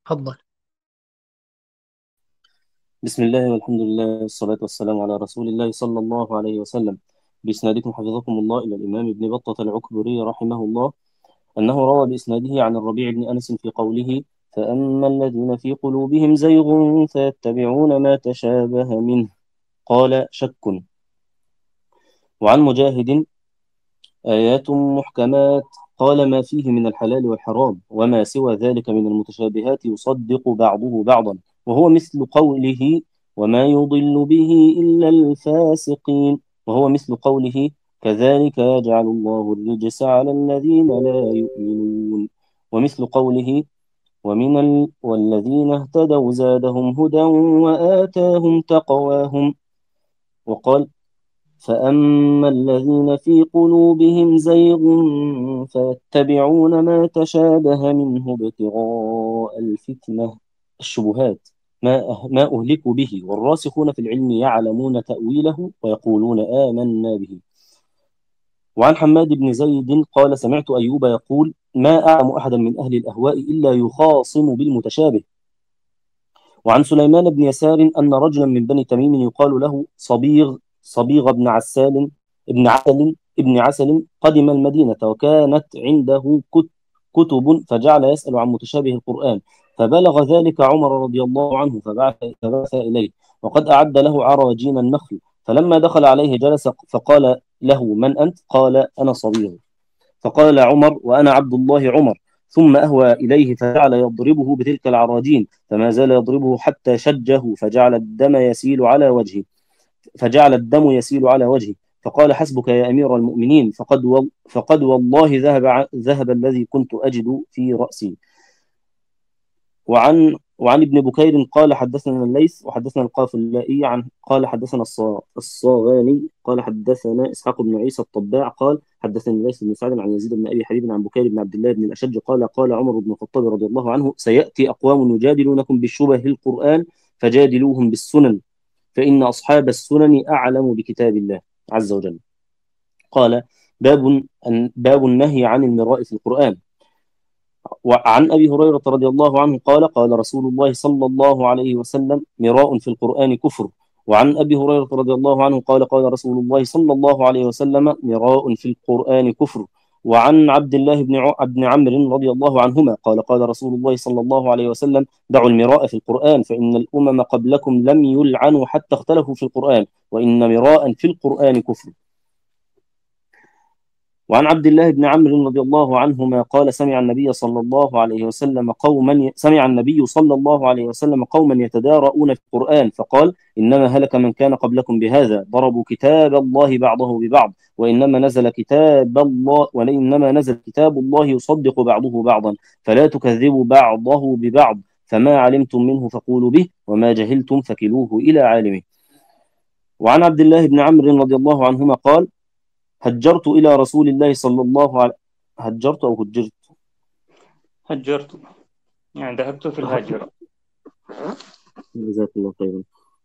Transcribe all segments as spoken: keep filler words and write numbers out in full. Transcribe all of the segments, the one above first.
اتفضل. بسم الله والحمد لله والصلاة والسلام على رسول الله صلى الله عليه وسلم. بإسنادكم حفظكم الله إلى الإمام ابن بطة العكبري رحمه الله أنه روى بإسناده عن الربيع بن أنس في قوله: فأما الذين في قلوبهم زيغ فيتبعون ما تشابه منه، قال: شك. وعن مجاهد: آيات محكمات، قال: ما فيه من الحلال والحرام، وما سوى ذلك من المتشابهات يصدق بعضه بعضا، وهو مثل قوله: وما يضل به إلا الفاسقين، وهو مثل قوله: كذلك يجعل الله الرجس على الذين لا يؤمنون، ومثل قوله: ومن ال... والذين اهتدوا زادهم هدى وآتاهم تقواهم، وقال: فأما الذين في قلوبهم زيغ فيتبعون ما تشابه منه ابتغاء الفتنة الشبهات ما أه- ما أهلكوا به، والراسخون في العلم يعلمون تأويله ويقولون آمنا به. وعن حماد بن زيد قال: سمعت أيوب يقول: ما أعلم أحدا من أهل الأهواء إلا يخاصم بالمتشابه. وعن سليمان بن يسار أن رجلا من بني تميم يقال له صبيغ صبيغ بن عسال ابن عسل ابن عسل قدم المدينة، وكانت عنده كت- كتب، فجعل يسأل عن متشابه القرآن، فبلغ ذلك عمر رضي الله عنه، فبعث فبعث إليه، وقد أعد له عراجين النخل. فلما دخل عليه جلس، فقال له: من أنت؟ قال: أنا صبيغ. فقال عمر: وأنا عبد الله عمر. ثم أهوى إليه فجعل يضربه بتلك العراجين، فما زال يضربه حتى شجه، فجعل الدم يسيل على وجهه فجعل الدم يسيل على وجهه فقال: حسبك يا أمير المؤمنين، فقد وال فقد والله ذهب ع- ذهب الذي كنت أجد في رأسي. وعن وعن ابن بكير قال: حدثنا الليث وحدثنا القافلائي عن قال: حدثنا الص- الصاغاني قال: حدثنا اسحاق بن عيسى الطباع قال: حدثني الليث بن سعد عن يزيد بن ابي حبيب عن بكير بن عبد الله بن الاشج قال: قال عمر بن الخطاب رضي الله عنه: سياتي اقوام يجادلونكم بالشبه القران، فجادلوهم بالسنن، فان اصحاب السنن اعلم بكتاب الله عز وجل. قال: باب باب النهي عن المراء في القران. وعن أبي هريرة رضي الله عنه قال: قال رسول الله صلى الله عليه وسلم: مراء في القرآن كفر. وعن أبي هريرة رضي الله عنه قال: قال رسول الله صلى الله عليه وسلم: مراء في القرآن كفر. وعن عبد الله بن ع- بن عمرو رضي الله عنهما قال: قال رسول الله صلى الله عليه وسلم: دعوا المراء في القرآن، فإن الأمم قبلكم لم يلعنوا حتى اختلفوا في القرآن، وإن مراء في القرآن كفر. وعن عبد الله بن عمرو رضي الله عنهما قال: سمع النبي صلى الله عليه وسلم قوما ي... سمع النبي صلى الله عليه وسلم قوما يتدارؤون في القرآن، فقال: إنما هلك من كان قبلكم بهذا، ضربوا كتاب الله بعضه ببعض، وإنما نزل كتاب الله وإنما نزل كتاب الله يصدق بعضه بعضا، فلا تكذبوا بعضه ببعض، فما علمتم منه فقولوا به، وما جهلتم فكلوه إلى عالمه. وعن عبد الله بن عمرو رضي الله عنهما قال: هجرت إلى رسول الله صلى الله عليه هجرت أو هجرت هجرت، يعني ذهبت في الهجرة. جزاك الله خيرا.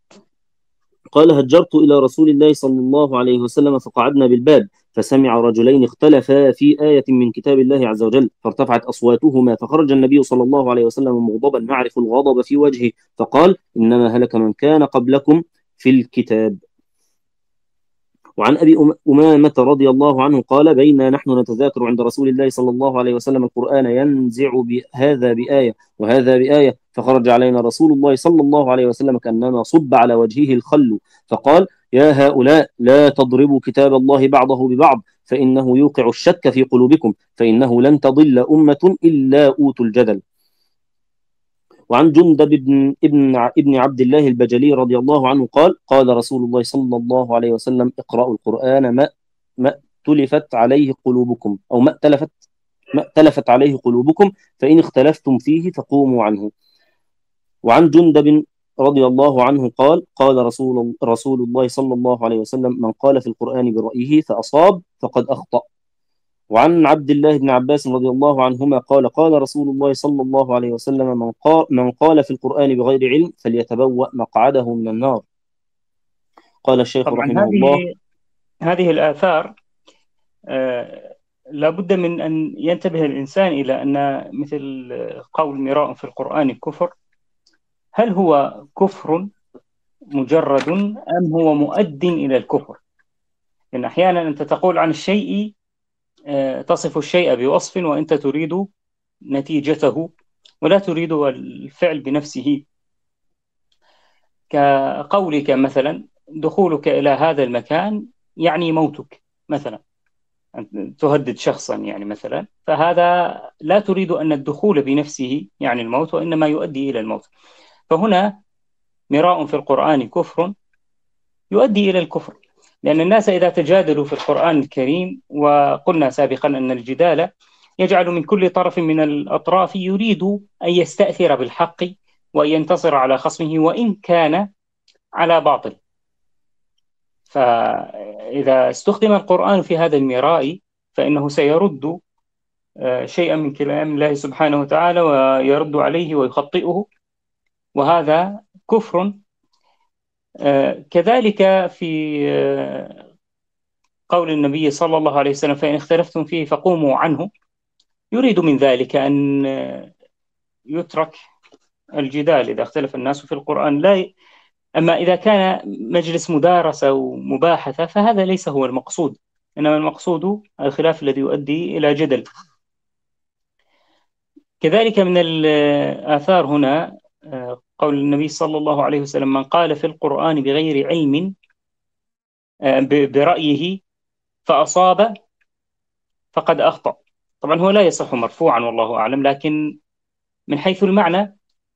قال: هجرت إلى رسول الله صلى الله عليه وسلم، فقعدنا بالباب، فسمع رجلين اختلفا في آية من كتاب الله عز وجل، فارتفعت أصواتهما، فخرج النبي صلى الله عليه وسلم مغضبا نعرف الغضب في وجهه، فقال: إنما هلك من كان قبلكم في الكتاب. وعن أبي أم- أمامة رضي الله عنه قال: بينا نحن نتذاكر عند رسول الله صلى الله عليه وسلم القرآن، ينزع هذا بآية وهذا بآية، فخرج علينا رسول الله صلى الله عليه وسلم كأنما صب على وجهه الخل، فقال: يا هؤلاء، لا تضربوا كتاب الله بعضه ببعض، فإنه يوقع الشك في قلوبكم، فإنه لن تضل أمة إلا أوتوا الجدل. وعن جندب بن ابن ابن عبد الله البجلي رضي الله عنه قال: قال رسول الله صلى الله عليه وسلم: اقرأوا القرآن ما ما ائتلفت عليه قلوبكم، أو ما ائتلفت ما ائتلفت عليه قلوبكم، فإن اختلفتم فيه فقوموا عنه. وعن جندب رضي الله عنه قال: قال رسول رسول الله صلى الله عليه وسلم: من قال في القرآن برأيه فأصاب فقد أخطأ. وعن عبد الله بن عباس رضي الله عنهما قال: قال رسول الله صلى الله عليه وسلم: من قال, من قال في القرآن بغير علم فليتبوأ مقعده من النار. قال الشيخ طبعا رحمه الله: هذه هذه الآثار آه، لابد من أن ينتبه الإنسان إلى أن مثل قول مراء في القرآن كفر، هل هو كفر مجرد أم هو مؤد إلى الكفر؟ لأن أحيانا أنت تقول عن الشيء، تصف الشيء بوصف وأنت تريد نتيجته ولا تريد الفعل بنفسه، كقولك مثلا دخولك إلى هذا المكان يعني موتك مثلا، تهدد شخصا يعني مثلا، فهذا لا تريد أن الدخول بنفسه يعني الموت، وإنما يؤدي إلى الموت. فهنا مراء في القرآن كفر يؤدي إلى الكفر، لأن الناس إذا تجادلوا في القرآن الكريم، وقلنا سابقا أن الجدال يجعل من كل طرف من الأطراف يريد أن يستأثر بالحق وأن ينتصر على خصمه وإن كان على باطل. فإذا استخدم القرآن في هذا المراء فإنه سيرد شيئا من كلام الله سبحانه وتعالى ويرد عليه ويخطئه، وهذا كفر. كذلك في قول النبي صلى الله عليه وسلم فإن اختلفتم فيه فقوموا عنه، يريد من ذلك أن يترك الجدال إذا اختلف الناس في القرآن. لا ي... أما إذا كان مجلس مدارسة ومباحثة فهذا ليس هو المقصود، إنما المقصود الخلاف الذي يؤدي إلى جدل. كذلك من الآثار هنا قول النبي صلى الله عليه وسلم من قال في القرآن بغير علم برأيه فأصاب فقد أخطأ. طبعا هو لا يصح مرفوعا والله أعلم، لكن من حيث المعنى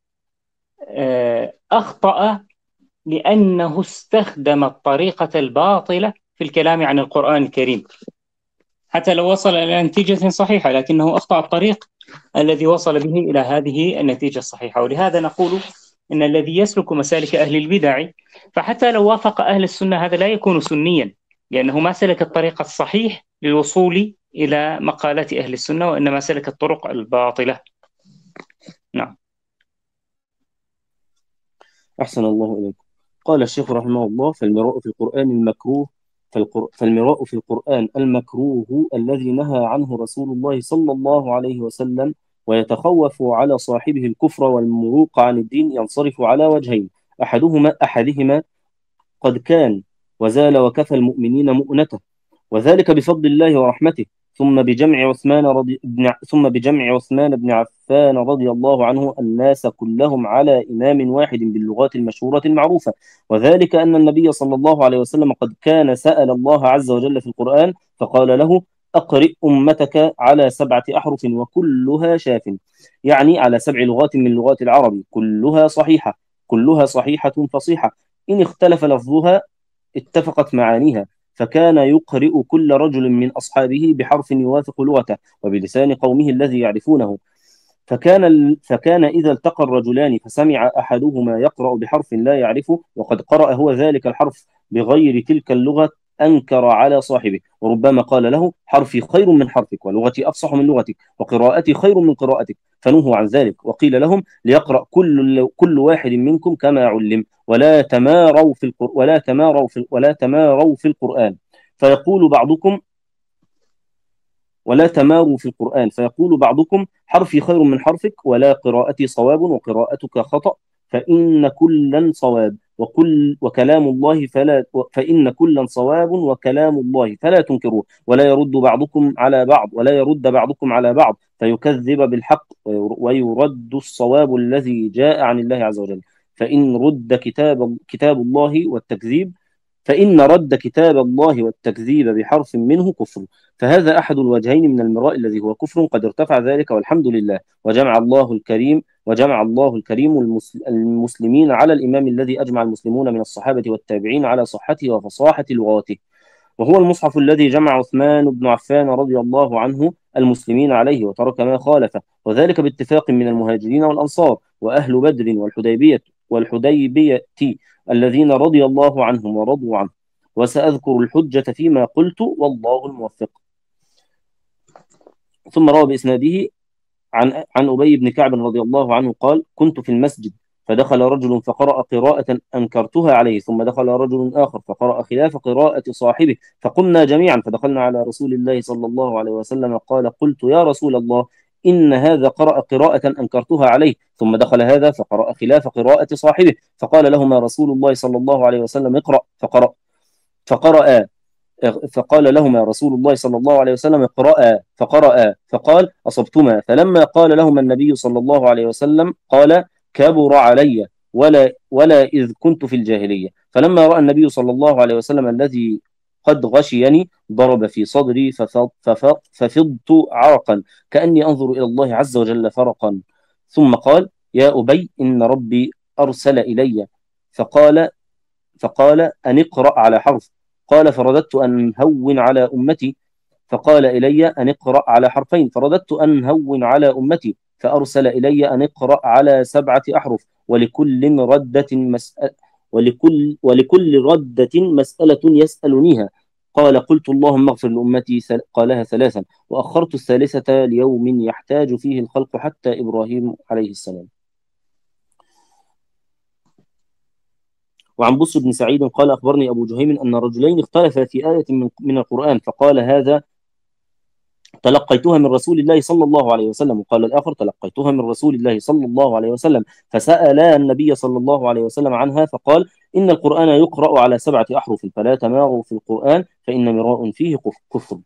أخطأ لأنه استخدم الطريقة الباطلة في الكلام عن القرآن الكريم، حتى لو وصل إلى نتيجة صحيحة لكنه أخطأ الطريق الذي وصل به إلى هذه النتيجة الصحيحة. ولهذا نقول إن الذي يسلك مسالك أهل البدع فحتى لو وافق أهل السنة هذا لا يكون سنيا، لأنه ما سلك الطريق الصحيح للوصول إلى مقالات أهل السنة، وإنما سلك الطرق الباطلة. نعم. أحسن الله إليكم. قال الشيخ رحمه الله فالمراء في القرآن المكروه فالقر... فالمراء في القرآن المكروه الذي نهى عنه رسول الله صلى الله عليه وسلم ويتخوف على صاحبه الكفر والمروق عن الدين ينصرف على وجهين، أحدهما أحدهما قد كان وزال وكفى المؤمنين مؤنته، وذلك بفضل الله ورحمته، ثم بجمع عثمان رضي بن ثم بجمع عثمان بن عفان رضي الله عنه الناس كلهم على إمام واحد باللغات المشهورة المعروفة، وذلك أن النبي صلى الله عليه وسلم قد كان سأل الله عز وجل في القرآن فقال له أقرئ أمتك على سبعة أحرف وكلها شاف، يعني على سبع لغات من لغات العرب كلها صحيحة كلها صحيحة فصيحة، إن اختلف لفظها اتفقت معانيها، فكان يقرئ كل رجل من أصحابه بحرف يوافق لغته وبلسان قومه الذي يعرفونه، فكان فكان إذا التقى الرجلان فسمع أحدهما يقرأ بحرف لا يعرفه وقد قرأ هو ذلك الحرف بغير تلك اللغة أنكر على صاحبه، وربما قال له حرفي خير من حرفك ولغتي أفصح من لغتك وقراءتي خير من قراءتك، فنهوا عن ذلك وقيل لهم ليقرأ كل كل واحد منكم كما علم ولا تماروا في القر... ولا تماروا في ولا تماروا في القرآن فيقول بعضكم ولا تماروا في القرآن فيقول بعضكم حرفي خير من حرفك ولا قراءتي صواب وقراءتك خطأ، فإن كلا صواب وكل وكلام الله فلا فإن كلا صواب وكلام الله فلا تنكروه ولا يرد بعضكم على بعض ولا يرد بعضكم على بعض فيكذب بالحق ويرد الصواب الذي جاء عن الله عز وجل، فإن رد كتاب كتاب الله والتكذيب فإن رد كتاب الله والتكذيب بحرف منه كفر، فهذا أحد الوجهين من المراء الذي هو كفر قد ارتفع ذلك والحمد لله، وجمع الله الكريم وجمع الله الكريم المسلمين على الإمام الذي أجمع المسلمون من الصحابة والتابعين على صحته وفصاحة لغاته، وهو المصحف الذي جمع عثمان بن عفان رضي الله عنه المسلمين عليه وترك ما خالفه، وذلك باتفاق من المهاجرين والأنصار وأهل بدر والحديبية والحديبية الذين رضي الله عنهم ورضوا عنه، وسأذكر الحجة فيما قلت والله الموفق. ثم روى بإسناده عن عن أبي بن كعب رضي الله عنه قال كنت في المسجد فدخل رجل فقرأ قراءة أنكرتها عليه، ثم دخل رجل آخر فقرأ خلاف قراءة صاحبه، فقمنا جميعا فدخلنا على رسول الله صلى الله عليه وسلم. قال: قلت يا رسول الله، إن هذا قرأ قراءة أنكرتها عليه. ثم دخل هذا فقرأ خلاف قراءة صاحبه، فقال لهما رسول الله صلى الله عليه وسلم: اقرأ. فقرأ فقرأ فقال لهما رسول الله صلى الله عليه وسلم: اقرأ. فقرأ فقال: أصبتما. فلما قال لهما النبي صلى الله عليه وسلم قال: كبر علي، ولا ولا إذ كنت في الجاهلية. فلما رأى النبي صلى الله عليه وسلم الذي قد غشيني ضرب في صدري ففض ففض ففضت عرقا كأني أنظر إلى الله عز وجل فرقا. ثم قال: يا أبي، إن ربي أرسل إلي فقال فقال أن اقرأ على حرف. قال: فرددت أن هون على أمتي. فقال إلي: أن اقرأ على حرفين. فرددت أن هون على أمتي. فأرسل إلي: أن اقرأ على سبعة أحرف، ولكل ردة مسألة ولكل ولكل ردة مسألة يسألنيها. قال: قلت اللهم اغفر لأمتي. قالها ثلاثا، وأخرت الثالثة ليوم يحتاج فيه الخلق حتى إبراهيم عليه السلام. وعن بصر بن سعيد قال: أخبرني أبو جهيم أن رجلين اختلفا في آية من, من القرآن، فقال هذا: تلقيتها من رسول الله صلى الله عليه وسلم، وقال الآخر: تلقيتها من رسول الله صلى الله عليه وسلم. فسألا النبي صلى الله عليه وسلم عنها، فقال: إن القرآن يقرأ على سبعة أحرف، فلا تماروا في القرآن فإن مراء فيه كفر.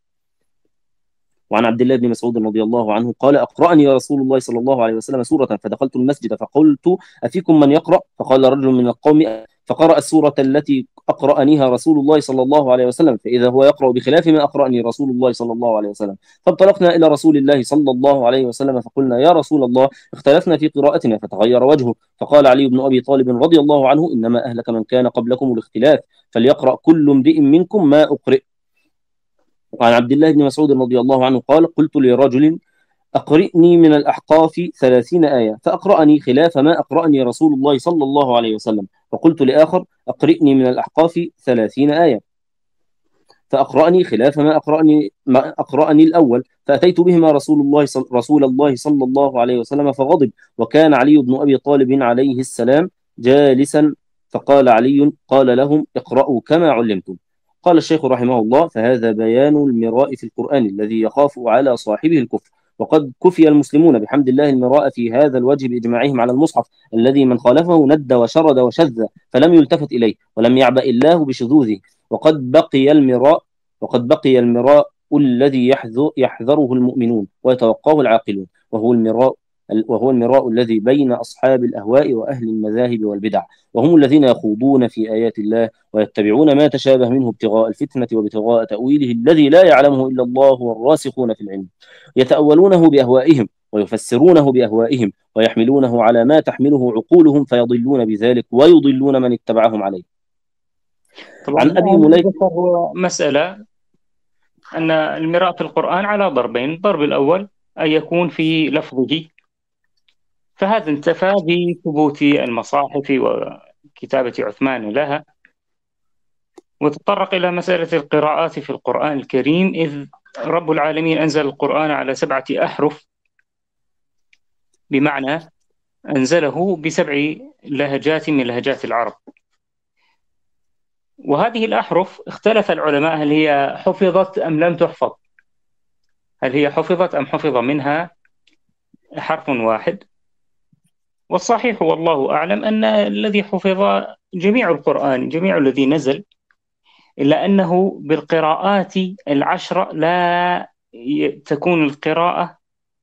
وعن عبد الله بن مسعود رضي الله عنه قال: أقرأني رسول الله صلى الله عليه وسلم سورة، فدخلت المسجد فقلت: أفيكم من يقرأ؟ فقال رجل من القوم: فقرأ السورة التي أقرأنيها رسول الله صلى الله عليه وسلم، فإذا هو يقرأ بخلاف ما أقرأني رسول الله صلى الله عليه وسلم. فانطلقنا إلى رسول الله صلى الله عليه وسلم فقلنا: يا رسول الله، اختلفنا في قراءتنا. فتغير وجهه، فقال علي بن أبي طالب رضي الله عنه: إنما أهلك من كان قبلكم الاختلاف، فليقرأ كل امرئ منكم ما أقرئ. وعن عبد الله بن مسعود رضي الله عنه قال: قلت لرجل: أقرئني من الأحقاف ثلاثين آية، فأقرأني خلاف ما أقرأني رسول الله صلى الله عليه وسلم. فقلت لآخر: أقرئني من الأحقاف ثلاثين آية، فأقرأني خلاف ما أقرأني ما أقرأني الأول. فأتيت بهما رسول الله صل... رسول الله صلى الله عليه وسلم فغضب، وكان علي بن أبي طالب عليه السلام جالسا. فقال علي: قال لهم: اقرأوا كما علمتم. قال الشيخ رحمه الله: فهذا بيان المراء في القرآن الذي يخاف على صاحبه الكفر. وقد كفي المسلمون بحمد الله المراء في هذا الوجه بإجماعهم على المصحف، الذي من خالفه ند وشرد وشذ فلم يلتفت إليه، ولم يعبأ الله بشذوذه. وقد بقي المراء وقد بقي المراء الذي يحذره المؤمنون ويتوقاه العاقلون، وهو المراء وهو المراء الذي بين أصحاب الأهواء وأهل المذاهب والبدع، وهم الذين يخوضون في آيات الله ويتبعون ما تشابه منه ابتغاء الفتنة وابتغاء تأويله الذي لا يعلمه إلا الله والراسخون في العلم، يتأولونه بأهوائهم ويفسرونه بأهوائهم ويحملونه على ما تحمله عقولهم، فيضلون بذلك ويضلون من اتبعهم عليه. طبعا عن أبي مليكة هو مسألة أن المراء في القرآن على ضربين: الضرب الأول أن يكون في لفظه، فهذا انتفى بثبوت المصاحف وكتابة عثمان لها، وتطرق إلى مسألة القراءات في القرآن الكريم، إذ رب العالمين أنزل القرآن على سبعة أحرف، بمعنى أنزله بسبع لهجات من لهجات العرب. وهذه الأحرف اختلف العلماء هل هي حفظت أم لم تحفظ، هل هي حفظت أم حفظ منها حرف واحد. والصحيح والله أعلم أن الذي حفظ جميع القرآن، جميع الذي نزل، إلا أنه بالقراءات العشرة لا تكون القراءة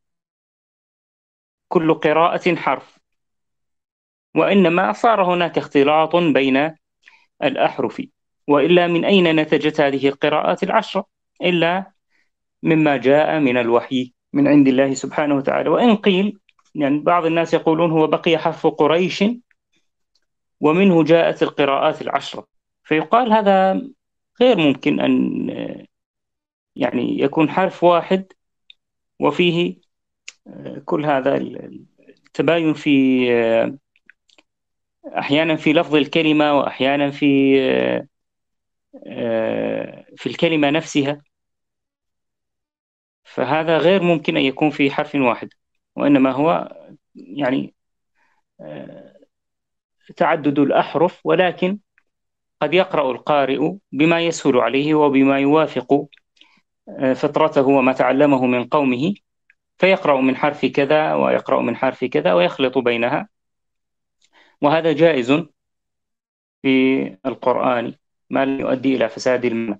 كل قراءة حرف، وإنما صار هناك اختلاط بين الأحرف. وإلا من أين نتجت هذه القراءات العشرة إلا مما جاء من الوحي من عند الله سبحانه وتعالى. وإن قيل، يعني بعض الناس يقولون هو بقي حرف قريش ومنه جاءت القراءات العشرة، فيقال هذا غير ممكن أن يعني يكون حرف واحد وفيه كل هذا التباين في أحيانا في لفظ الكلمة وأحيانا في في الكلمة نفسها، فهذا غير ممكن أن يكون في حرف واحد، وإنما هو يعني تعدد الأحرف، ولكن قد يقرأ القارئ بما يسهل عليه وبما يوافق فطرته وما تعلمه من قومه، فيقرأ من حرف كذا ويقرأ من حرف كذا ويخلط بينها، وهذا جائز في القرآن ما لا يؤدي إلى فساد المعنى.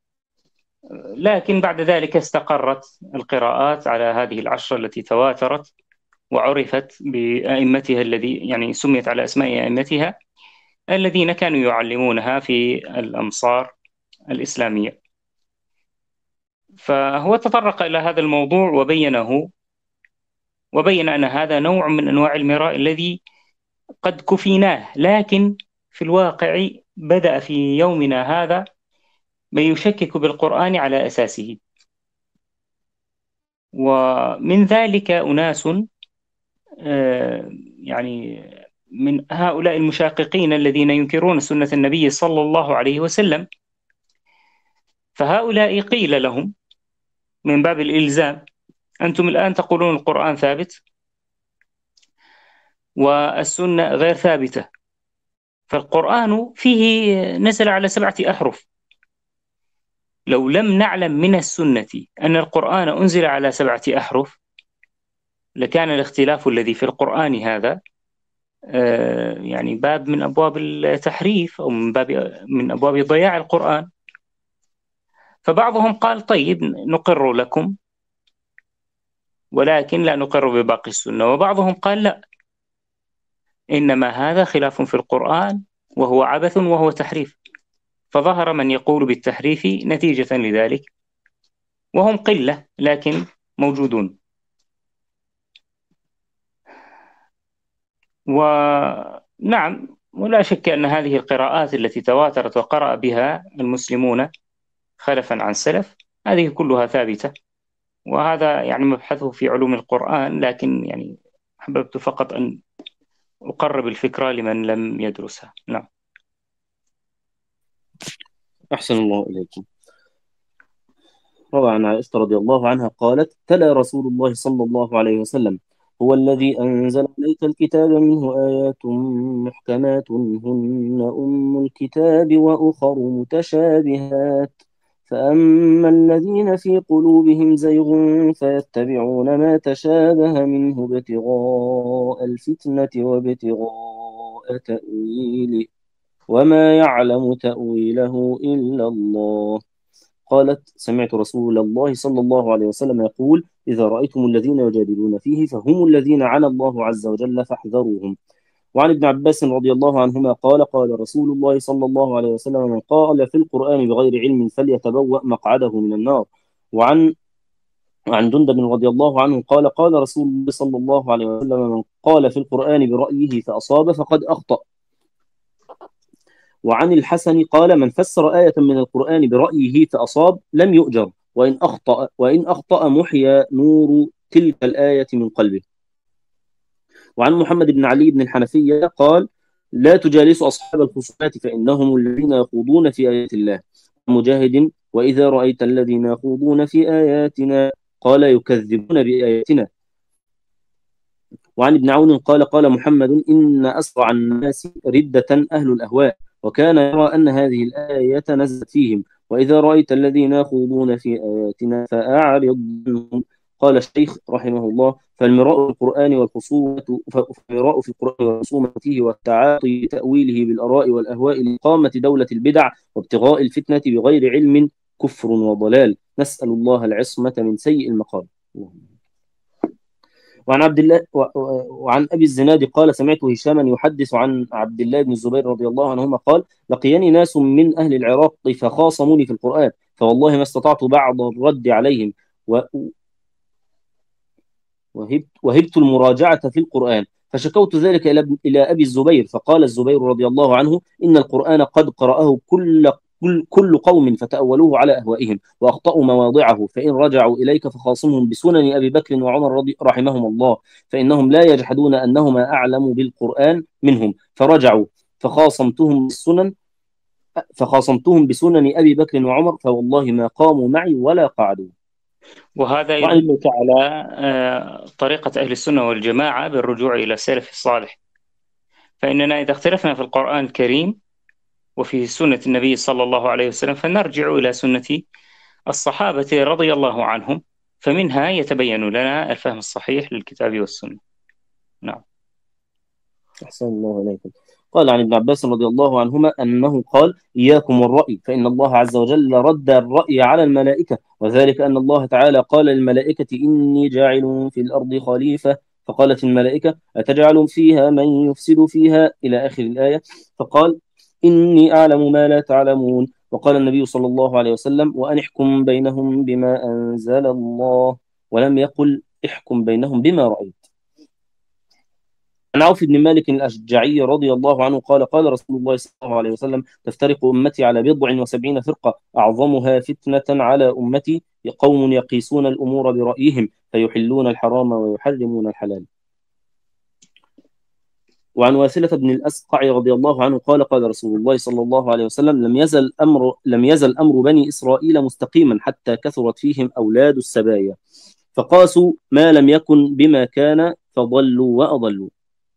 لكن بعد ذلك استقرت القراءات على هذه العشرة التي تواترت وعرفت بأئمتها، الذي يعني سميت على أسماء أئمتها الذين كانوا يعلمونها في الأمصار الإسلامية. فهو تطرق إلى هذا الموضوع وبينه، وبين أن هذا نوع من أنواع المراء الذي قد كفيناه، لكن في الواقع بدأ في يومنا هذا من يشكك بالقرآن على أساسه، ومن ذلك أناس يعني من هؤلاء المشاققين الذين ينكرون سنة النبي صلى الله عليه وسلم. فهؤلاء قيل لهم من باب الإلزام: أنتم الآن تقولون القرآن ثابت والسنة غير ثابتة، فالقرآن فيه نزل على سبعة أحرف. لو لم نعلم من السنة أن القرآن أنزل على سبعة أحرف لكان الاختلاف الذي في القرآن هذا يعني باب من أبواب التحريف أو من باب من أبواب ضياع القرآن. فبعضهم قال: طيب نقر لكم ولكن لا نقر بباقي السنة. وبعضهم قال: لا، إنما هذا خلاف في القرآن وهو عبث وهو تحريف. فظهر من يقول بالتحريف نتيجة لذلك، وهم قلة لكن موجودون. ونعم، ولا شك أن هذه القراءات التي تواترت وقرأ بها المسلمون خلفا عن سلف هذه كلها ثابتة، وهذا يعني مبحثه في علوم القرآن، لكن يعني أحببت فقط أن أقرب الفكرة لمن لم يدرسها. نعم. أحسن الله إليكم. روى عن عائشة رضي الله عنها قالت: تلا رسول الله صلى الله عليه وسلم: هو الذي أنزل عليك الكتاب منه آيات محكمات هن أم الكتاب وأخر متشابهات، فأما الذين في قلوبهم زيغ فيتبعون ما تشابه منه ابتغاء الفتنة وابتغاء تأويله وما يعلم تأويله إلا الله. قالت: سمعت رسول الله صلى الله عليه وسلم يقول: إذا رأيتم الذين يجادلون فيه فهم الذين عنى الله عز وجل فاحذروهم. وعن ابن عباس رضي الله عنهما قال: قال رسول الله صلى الله عليه وسلم: من قال في القرآن بغير علم فليتبوأ مقعده من النار. وعن عن جندب رضي الله عنه قال: قال رسول الله صلى الله عليه وسلم: من قال في القرآن برأيه فأصاب فقد أخطأ. وعن الحسن قال: من فسر آية من القرآن برأيه فأصاب لم يؤجر، وإن أخطأ وإن أخطأ محيا نور تلك الآية من قلبه. وعن محمد بن علي بن الحنفية قال: لا تجالسوا أصحاب الخصومات فإنهم الذين يخوضون في آيات الله. مجاهد: وإذا رأيت الذين يخوضون في آياتنا قال: يكذبون بآياتنا. وعن ابن عون قال: قال محمد: إن أسرع الناس ردة أهل الأهواء، وكان يرى أن هذه الآية نزلت فيهم: وإذا رأيت الذين يخوضون في آياتنا فأعرض عنهم. قال الشيخ رحمه الله: فالمراء في القرآن والخصومة فالمراء في القرآن والخصومة فيه والتعاطي بتأويله بالآراء والأهواء لإقامة دولة البدع وابتغاء الفتنة بغير علم كفر وضلال، نسأل الله العصمة من سيء المقال. وعن عبد الله وعن ابي الزناد قال: سمعت هشاما يحدث عن عبد الله بن الزبير رضي الله عنهما قال: لقيني ناس من اهل العراق فخاصموني في القرآن، فوالله ما استطعت بعد الرد عليهم، وهبت, وهبت المراجعة في القرآن، فشكوت ذلك إلى أبي الزبير، فقال الزبير رضي الله عنه: إن القرآن قد قرأه كل كل, كل قوم فتأولوه على أهوائهم وأخطأوا مواضعه، فإن رجعوا إليك فخاصمهم بسنن أبي بكر وعمر رضي رحمهم الله، فإنهم لا يجحدون أنهما أعلم بالقرآن منهم، فرجعوا فخاصمتهم بالسنن فخاصمتهم بسنن أبي بكر وعمر، فوالله ما قاموا معي ولا قعدوا. وهذا يدلك على طريقة أهل السنة والجماعة بالرجوع إلى السلف الصالح. فإننا إذا اختلفنا في القرآن الكريم وفي سنة النبي صلى الله عليه وسلم فنرجع إلى سنة الصحابة رضي الله عنهم، فمنها يتبين لنا الفهم الصحيح للكتاب والسنة. نعم. أحسن الله إليكم. قال عن ابن عباس رضي الله عنهما أنه قال: إياكم والرأي، فإن الله عز وجل رد الرأي على الملائكة، وذلك أن الله تعالى قال للملائكة: إني جاعل في الأرض خليفة، فقالت الملائكة: أتجعل فيها من يفسد فيها، إلى آخر الآية. فقال: إني أعلم ما لا تعلمون. وقال النبي صلى الله عليه وسلم: وأن احكم بينهم بما أنزل الله، ولم يقل احكم بينهم بما رأيت. عن عوف بن مالك الأشجعي رضي الله عنه قال: قال رسول الله صلى الله عليه وسلم: تفترق أمتي على بضع وسبعين فرقة، أعظمها فتنة على أمتي قوم يقيسون الأمور برأيهم فيحلون الحرام ويحرمون الحلال. وعن واثلة بن الأسقع رضي الله عنه قال: قال رسول الله صلى الله عليه وسلم: لم يزل أمر لم يزل أمر بني إسرائيل مستقيما حتى كثرت فيهم أولاد السبايا، فقاسوا ما لم يكن بما كان فضلوا وأضلوا.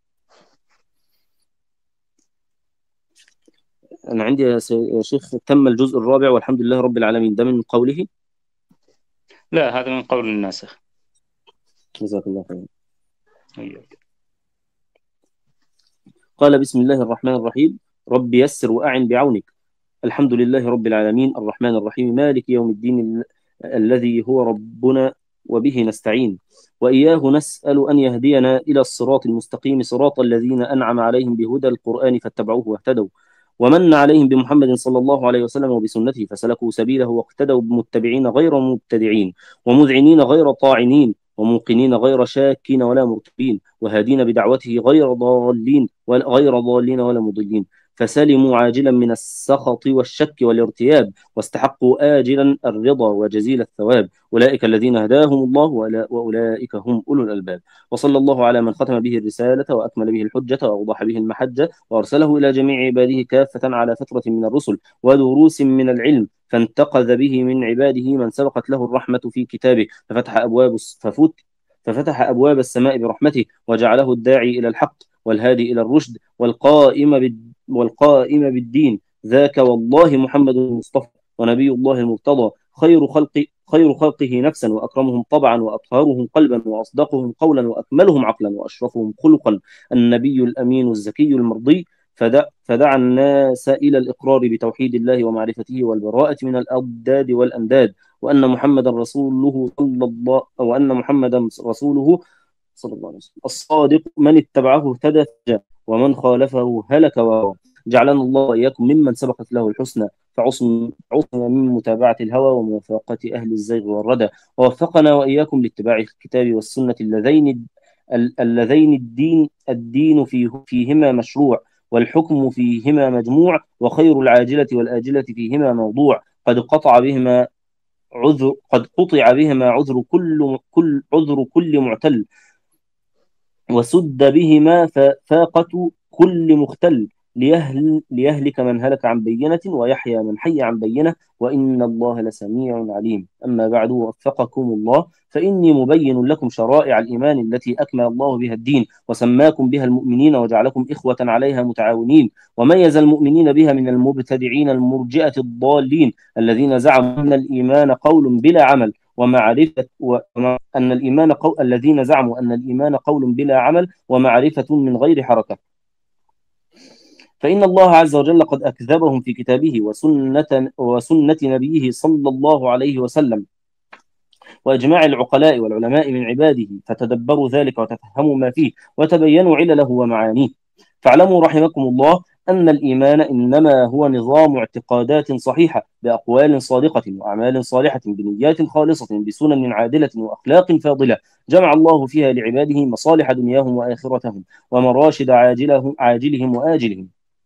أنا عندي يا شيخ تم الجزء الرابع والحمد لله رب العالمين، ده من قوله؟ لا، هذا من قول الناسخ. جزاك الله خيرا. أيوة. قال: بسم الله الرحمن الرحيم، رب يسر وأعن بعونك. الحمد لله رب العالمين الرحمن الرحيم مالك يوم الدين ال... الذي هو ربنا وبه نستعين، وإياه نسأل أن يهدينا إلى الصراط المستقيم، صراط الذين أنعم عليهم بهدى القرآن فاتبعوه واهتدوا، ومن عليهم بمحمد صلى الله عليه وسلم وبسنته فسلكوا سبيله واقتدوا بمتبعين غير مبتدعين، ومذعنين غير طاعنين، وموقنين غير شاكين ولا مرتبين، وهادين بدعوته غير ضالين ولا غير ضالين ولا مضلين، فسلموا عاجلا من السخط والشك والارتياب، واستحقوا آجلا الرضا وجزيل الثواب. أولئك الذين هداهم الله وأولئك هم أولو الألباب. وصلى الله على من ختم به الرسالة وأكمل به الحجة وأوضح به المحجة، وأرسله إلى جميع عباده كافة على فترة من الرسل ودروس من العلم، فانتقذ به من عباده من سبقت له الرحمة في كتابه، ففتح أبواب ففت ففتح أبواب السماء برحمته، وجعله الداعي إلى الحق والهادي إلى الرشد والقائم بالدين والقائم بالدين. ذاك والله محمد المصطفى ونبي الله المرتضى، خير خلق خير خلقه نفسا، وأكرمهم طبعا، وأطهرهم قلبا، وأصدقهم قولا، وأكملهم عقلا، وأشرفهم خلقا، النبي الأمين الزكي المرضي، فدع, فدعا الناس إلى الإقرار بتوحيد الله ومعرفته والبراءة من الأضداد والأنداد، وأن محمدا رسوله صلى الله وأن محمدا رسوله صلى الله عليه وسلم الصادق، من اتبعه اهتدى ومن خالفه هلك وهوى. جعلنا الله وإياكم ممن سبقت له الحسنى، فعصم عصم من متابعة الهوى وموافقة أهل الزيغ والردى، ووفقنا وإياكم لاتباع الكتاب والسنة اللذين اللذين الدين الدين فيه فيهما مشروع، والحكم فيهما مجموع، وخير العاجلة والآجلة فيهما موضوع. قد قطع بهما عذر قد قطع بهما عذر كل كل عذر كل معتل، وسد بهما فاقة كل مختل، ليهل ليهلك من هلك عن بينة ويحيى من حي عن بينة، وإن الله لسميع عليم. أما بعد، وفقكم الله، فإني مبين لكم شرائع الإيمان التي أكمل الله بها الدين، وسماكم بها المؤمنين، وجعلكم إخوة عليها متعاونين، وميز المؤمنين بها من المبتدعين المرجئة الضالين الذين زعموا أن الإيمان قول بلا عمل ومعرفة وأن الإيمان قول الذين زعموا أن الإيمان قول بلا عمل ومعرفة من غير حركة. فإن الله عز وجل قد أكذبهم في كتابه وسنة وسنة نبيه صلى الله عليه وسلم وإجماع العقلاء والعلماء من عباده، فتدبروا ذلك وتفهموا ما فيه وتبينوا علله ومعانيه. فاعلموا رحمكم الله أن الإيمان إنما هو نظام اعتقادات صحيحة بأقوال صادقة وأعمال صالحة بنيات خالصة بسنن عادلة وأخلاق فاضلة، جمع الله فيها لعباده مصالح دنياهم وآخرتهم ومراشد عاجلهم, عاجلهم وآجلهم.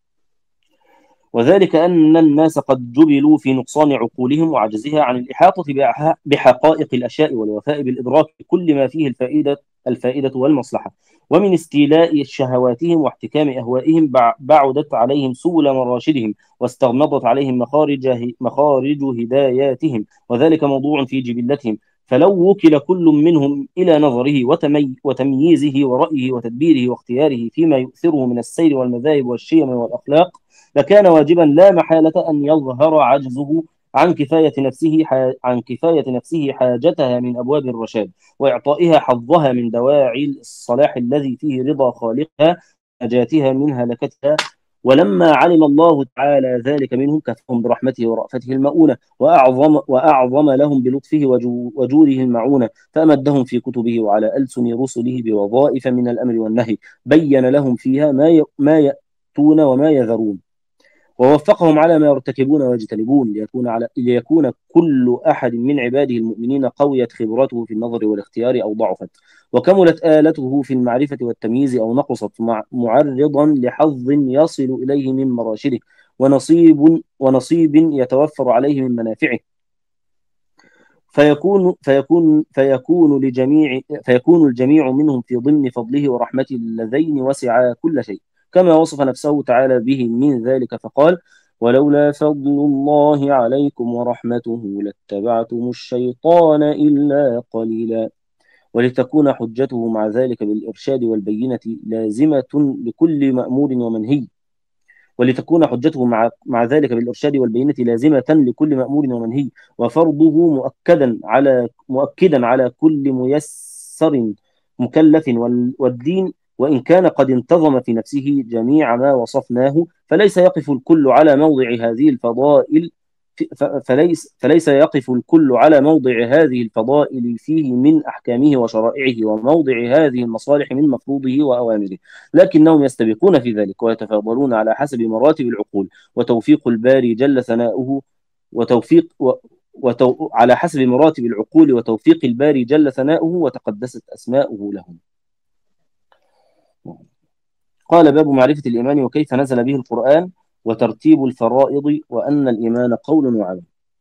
وذلك أن الناس قد جبلوا في نقصان عقولهم وعجزها عن الإحاطة بحقائق الأشياء والوفاء بالإدراك بكل ما فيه الفائدة الفائدة والمصلحة، ومن استيلاء شهواتهم واحتكام أهوائهم بعدت عليهم سبل مراشدهم، واستغمضت عليهم مخارج مخارج هداياتهم، وذلك موضوع في جبلتهم، فلو وكل كل منهم إلى نظره وتمي وتمييزه ورأيه وتدبيره واختياره فيما يؤثره من السير والمذاهب والشيم والأخلاق، لكان واجبا لا محالة أن يظهر عجزه عن كفاية نفسه عن كفاية نفسه حاجتها من أبواب الرشاد، وإعطائها حظها من دواعي الصلاح الذي فيه رضا خالقها، نجاتها من هلكتها. ولما علم الله تعالى ذلك منهم كفهم برحمته ورأفته المؤونة، وأعظم, وأعظم لهم بلطفه وجوده المعونة، فأمدهم في كتبه وعلى ألسن رسله بوظائف من الأمر والنهي، بين لهم فيها ما ما يأتون وما يذرون، ووفقهم على ما يرتكبون ويجتنبون، ليكون على ليكون كل أحد من عباده المؤمنين قويت خبرته في النظر والاختيار أو ضعفت، وكملت آلته في المعرفة والتمييز أو نقصت، معرضا لحظ يصل إليه من مراشده، ونصيب ونصيب يتوفر عليه من منافعه، فيكون فيكون فيكون لجميع فيكون الجميع منهم في ضمن فضله ورحمته اللذين وسعا كل شيء، كما وصف نفسه تعالى به من ذلك فقال: ولولا فضل الله عليكم ورحمته لاتبعتم الشيطان إلا قليلا. ولتكون حجته مع ذلك بالإرشاد والبينة لازمة لكل مأمور ومنهي ولتكون حجته مع مع ذلك بالإرشاد والبينة لازمة لكل مأمور ومنهي، وفرضه مؤكدا على مؤكدا على كل ميسر مكلف، والدين وإن كان قد انتظم في نفسه جميع ما وصفناه، فليس يقف الكل على موضع هذه الفضائل فليس فليس يقف الكل على موضع هذه الفضائل فيه من أحكامه وشرائعه، وموضع هذه المصالح من مفروضه وأوامره، لكنهم يستبقون في ذلك ويتفاضلون على حسب مراتب العقول وتوفيق الباري جل ثناؤه وتوفيق و وتو... على حسب مراتب العقول وتوفيق الباري جل ثناؤه وتقدست أسماؤه لهم. قال: باب معرفة الإيمان وكيف نزل به القرآن وترتيب الفرائض، وأن الإيمان قول وعمل.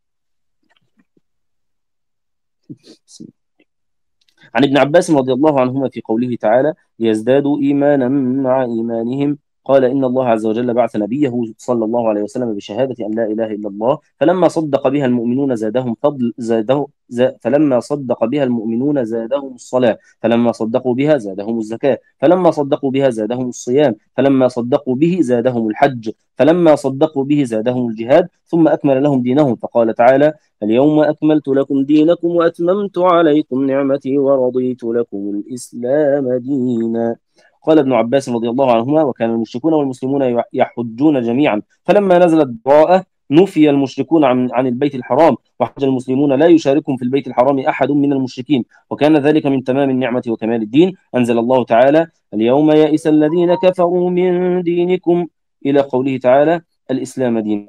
عن ابن عباس رضي الله عنهما في قوله تعالى: ليزدادوا إيمانا مع إيمانهم، قال: إن الله عز وجل بعث نبيه صلى الله عليه وسلم بشهادة أن لا إله إلا الله، فلما صدق بها المؤمنون زادهم فضل زاده زاد فلما صدق بها المؤمنون زادهم الصلاة، فلما صدقوا بها زادهم الزكاة، فلما صدقوا بها زادهم الصيام، فلما صدقوا به زادهم الحج، فلما صدقوا به زادهم الجهاد، ثم أكمل لهم دينهم، فقال تعالى: اليوم أكملت لكم دينكم وأتممت عليكم نعمتي ورضيت لكم الإسلام دينا. قال ابن عباس رضي الله عنهما: وكان المشركون والمسلمون يحجون جميعا، فلما نزلت البراءة نفي المشركون عن عن البيت الحرام، وحج المسلمون لا يشاركهم في البيت الحرام أحد من المشركين، وكان ذلك من تمام النعمة وكمال الدين. أنزل الله تعالى: اليوم يئس الذين كفروا من دينكم، إلى قوله تعالى: الإسلام دين.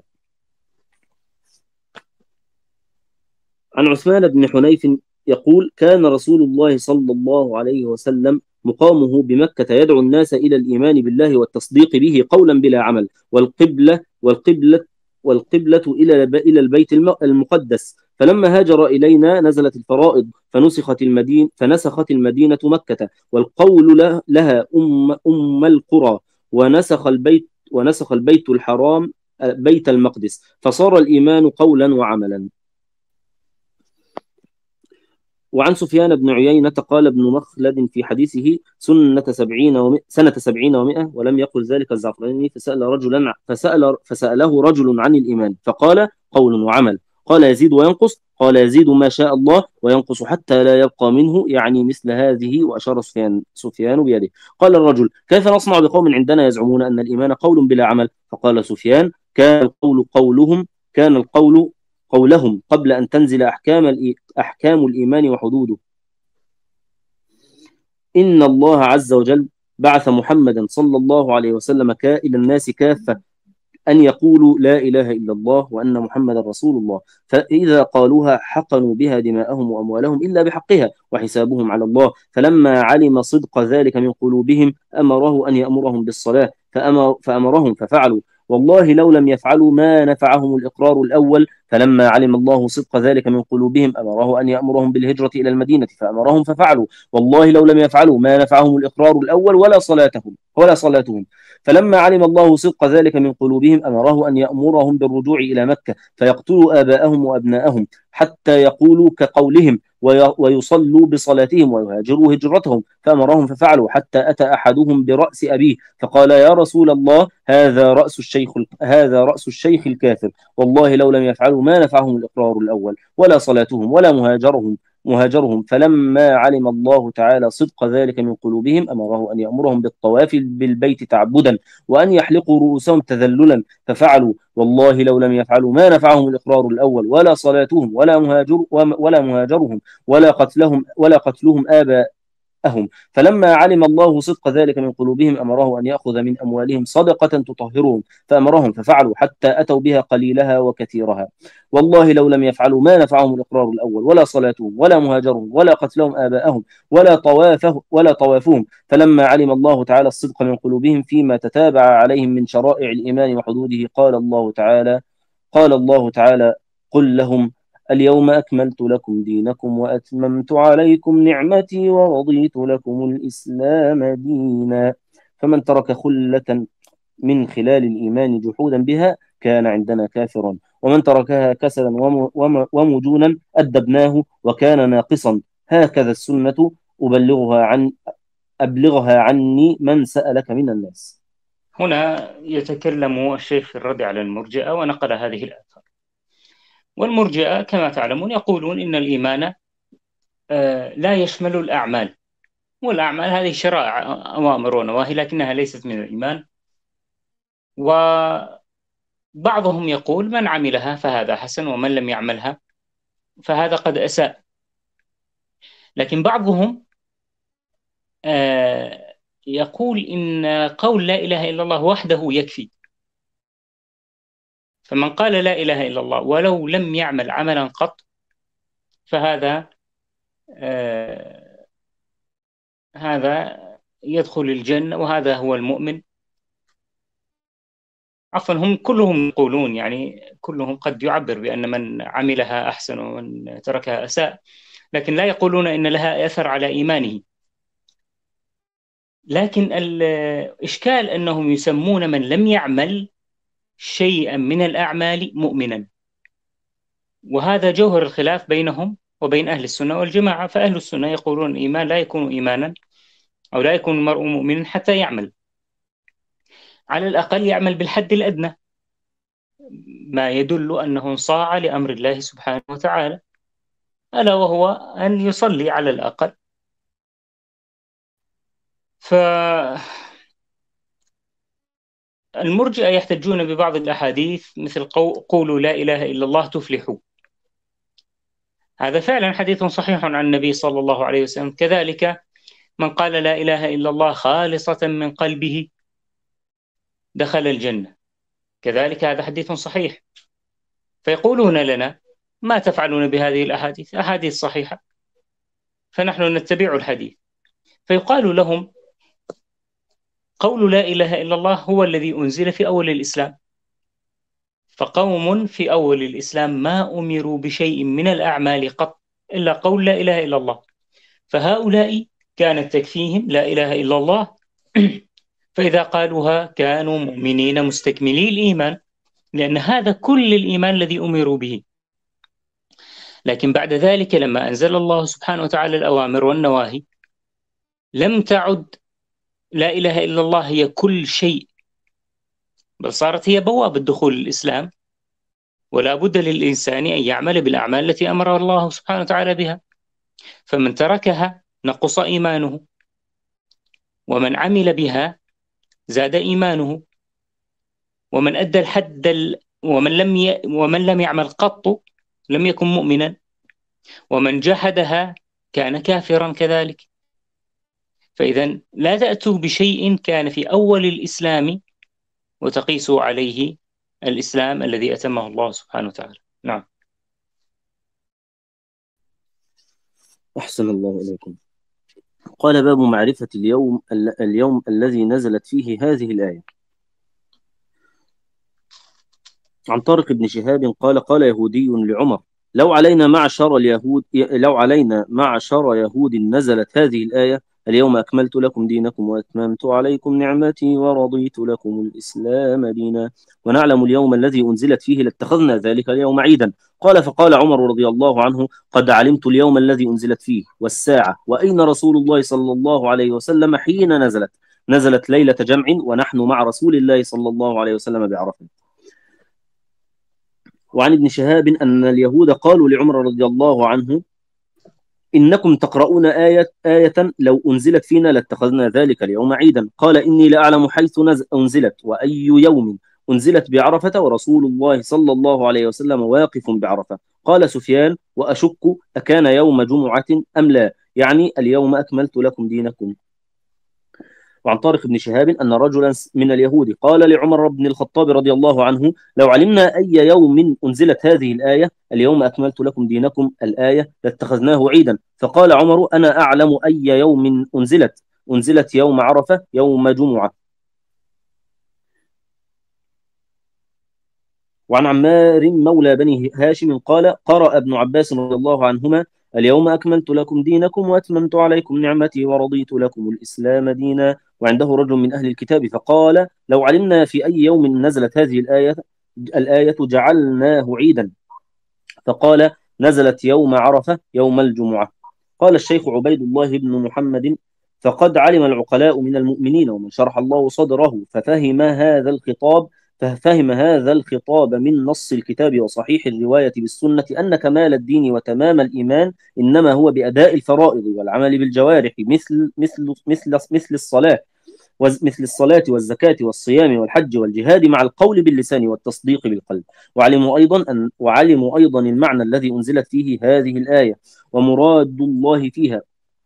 عن عثمان بن حنيف يقول: كان رسول الله صلى الله عليه وسلم مقامه بمكة يدعو الناس إلى الإيمان بالله والتصديق به قولا بلا عمل، والقبلة والقبلة والقبلة إلى إلى البيت المقدس، فلما هاجر إلينا نزلت الفرائض فنسخت المدينة فنسخت المدينة مكة، والقول لها أم أم القرى، ونسخ البيت ونسخ البيت الحرام بيت المقدس، فصار الإيمان قولا وعملا. وعن سفيان بن عيينة قال ابن مخلد في حديثه: سنة سبعين ومئة سنة سبعين ومئة، ولم يقل ذلك الزعفراني، فسأل رجلا فسأل فسأله رجل عن الإيمان فقال: قول وعمل. قال: يزيد وينقص؟ قال: يزيد ما شاء الله وينقص حتى لا يبقى منه، يعني مثل هذه، وأشار سفيان سفيان بيده. قال الرجل: كيف نصنع بقوم عندنا يزعمون أن الإيمان قول بلا عمل؟ فقال سفيان: كان القول قولهم كان القول قولهم قبل أن تنزل أحكام أحكام الإيمان وحدوده. إن الله عز وجل بعث محمدا صلى الله عليه وسلم إلى الناس كافة أن يقولوا لا إله إلا الله وأن محمدا رسول الله، فإذا قالوها حقنوا بها دماءهم وأموالهم إلا بحقها وحسابهم على الله، فلما علم صدق ذلك من قلوبهم أمره أن يأمرهم بالصلاة، فأمر فأمرهم ففعلوا، والله لو لم يفعلوا ما نفعهم الإقرار الأول، فلما علم الله صدق ذلك من قلوبهم أمره أن يأمرهم بالهجرة إلى المدينة، فأمرهم ففعلوا، والله لو لم يفعلوا ما نفعهم الإقرار الأول ولا صلاتهم ولا صلاتهم، فلما علم الله صدق ذلك من قلوبهم أمره أن يأمرهم بالرجوع إلى مكة، فيقتلوا آباءهم وأبناءهم حتى يقولوا كقولهم: ويصلوا بصلاتهم ويهاجروا هجرتهم، فأمرهم ففعلوا، حتى أتى أحدهم برأس أبيه فقال: يا رسول الله، هذا رأس الشيخ هذا رأس الشيخ الكافر، والله لو لم يفعلوا ما نفعهم الإقرار الأول ولا صلاتهم ولا مهاجرهم مهاجرهم فلما علم الله تعالى صدق ذلك من قلوبهم أمره أن يأمرهم بالطواف بالبيت تعبدا، وأن يحلقوا رؤوسهم تذللا، ففعلوا، والله لو لم يفعلوا ما نفعهم الإقرار الأول ولا صلاتهم ولا مهاجر ولا مهاجرهم ولا قتلهم ولا قتلهم آباءهم. فلما علم الله صدق ذلك من قلوبهم أمره أن يأخذ من أموالهم صدقة تطهرهم، فأمرهم ففعلوا، حتى أتوا بها قليلها وكثيرها، والله لو لم يفعلوا ما نفعهم الإقرار الأول ولا صلاتهم ولا مهاجرهم ولا قتلهم آباءهم ولا طوافه ولا طوافهم. فلما علم الله تعالى الصدق من قلوبهم فيما تتابع عليهم من شرائع الإيمان وحدوده قال الله تعالى قال الله تعالى: قل لهم اليوم أكملت لكم دينكم وأتممت عليكم نعمتي ورضيت لكم الإسلام دينا. فمن ترك خلة من خلال الإيمان جحودا بها كان عندنا كافرا، ومن تركها كسلا ومجونا أدبناه وكان ناقصا. هكذا السنة أبلغها عن أبلغها عني من سألك من الناس. هنا يتكلم الشيخ في الرد على المرجئة ونقل هذه الآثار. والمرجئة كما تعلمون يقولون إن الإيمان لا يشمل الأعمال، والأعمال هذه شرائع أوامر ونواهي لكنها ليست من الإيمان. وبعضهم يقول من عملها فهذا حسن، ومن لم يعملها فهذا قد أساء. لكن بعضهم يقول إن قول لا إله إلا الله وحده يكفي، فمن قال لا إله إلا الله ولو لم يعمل عملا قط فهذا آه هذا يدخل الجنة، وهذا هو المؤمن. عفوا، هم كلهم يقولون، يعني كلهم قد يعبر بأن من عملها أحسن ومن تركها أساء، لكن لا يقولون إن لها أثر على إيمانه. لكن الإشكال أنهم يسمون من لم يعمل شيئا من الأعمال مؤمنا، وهذا جوهر الخلاف بينهم وبين أهل السنة والجماعة. فأهل السنة يقولون الإيمان لا يكون إيمانا أو لا يكون المرء مؤمنا حتى يعمل، على الأقل يعمل بالحد الأدنى ما يدل أنه انصاع لأمر الله سبحانه وتعالى، ألا وهو أن يصلي على الأقل. فالمرجئة يحتجون ببعض الأحاديث مثل قولوا لا إله إلا الله تفلحوا، هذا فعلا حديث صحيح عن النبي صلى الله عليه وسلم. كذلك من قال لا إله إلا الله خالصة من قلبه دخل الجنة، كذلك هذا حديث صحيح. فيقولون لنا ما تفعلون بهذه الأحاديث؟ أحاديث صحيحة، فنحن نتبع الحديث. فيقال لهم قول لا إله إلا الله هو الذي أنزل في أول الإسلام، فقوم في أول الإسلام ما أمروا بشيء من الأعمال قط إلا قول لا إله إلا الله، فهؤلاء كانت تكفيهم لا إله إلا الله فإذا قالوها كانوا مؤمنين مستكملي الإيمان، لأن هذا كل الإيمان الذي أمروا به. لكن بعد ذلك لما أنزل الله سبحانه وتعالى الأوامر والنواهي لم تعد لا إله إلا الله هي كل شيء، بل صارت هي بوابة دخول الإسلام، ولا بد للإنسان أن يعمل بالأعمال التي أمر الله سبحانه وتعالى بها. فمن تركها نقص إيمانه، ومن عمل بها زاد إيمانه، ومن أدى الحد ال... ومن لم ي... ومن لم يعمل قط لم يكن مؤمنا، ومن جحدها كان كافرا كذلك. فإذا لا تأتوا بشيء كان في أول الإسلام وتقيسوا عليه الإسلام الذي أتمه الله سبحانه وتعالى. نعم. أحسن الله إليكم. قال: باب معرفة اليوم اليوم الذي نزلت فيه هذه الآية. عن طارق بن شهاب قال: قال يهودي لعمر: لو علينا معشر اليهود لو علينا معشر يهود نزلت هذه الآية اليوم أكملت لكم دينكم وأتممت عليكم نعمتي ورضيت لكم الإسلام دينا. ونعلم اليوم الذي أنزلت فيه لاتخذنا ذلك اليوم عيدا. قال فقال عمر رضي الله عنه قد علمت اليوم الذي أنزلت فيه والساعة وأين رسول الله صلى الله عليه وسلم حين نزلت. نزلت ليلة جمع ونحن مع رسول الله صلى الله عليه وسلم بعرفة. وعن ابن شهاب أن اليهود قالوا لعمر رضي الله عنه إنكم تقرؤون آية آية لو أنزلت فينا لاتخذنا ذلك اليوم عيدا. قال إني لأعلم حيث أنزلت وأي يوم أنزلت بعرفة ورسول الله صلى الله عليه وسلم واقف بعرفة. قال سفيان وأشك أكان يوم جمعة أم لا، يعني اليوم أكملت لكم دينكم. وعن طارق بن شهاب أن رجلا من اليهود قال لعمر بن الخطاب رضي الله عنه لو علمنا أي يوم أنزلت هذه الآية اليوم أكملت لكم دينكم الآية لاتخذناه عيدا. فقال عمر أنا أعلم أي يوم أنزلت. أنزلت يوم عرفة يوم جمعة. وعن عمار مولى بني هاشم قال قرأ ابن عباس رضي الله عنهما اليوم أكملت لكم دينكم وأتممت عليكم نعمتي ورضيت لكم الإسلام دينا. وعنده رجل من أهل الكتاب فقال لو علمنا في أي يوم نزلت هذه الآية الآية جعلناه عيدا. فقال نزلت يوم عرفة يوم الجمعة. قال الشيخ عبيد الله بن محمد فقد علم العقلاء من المؤمنين ومن شرح الله صدره ففهم هذا الخطاب ففهم هذا الخطاب من نص الكتاب وصحيح الرواية بالسنة أن كمال الدين وتمام الإيمان إنما هو بأداء الفرائض والعمل بالجوارح مثل مثل مثل مثل الصلاة مثل الصلاة والزكاة والصيام والحج والجهاد مع القول باللسان والتصديق بالقلب. وعلموا أيضا أن وعلموا أيضا المعنى الذي أنزلت فيه هذه الآية ومراد الله فيها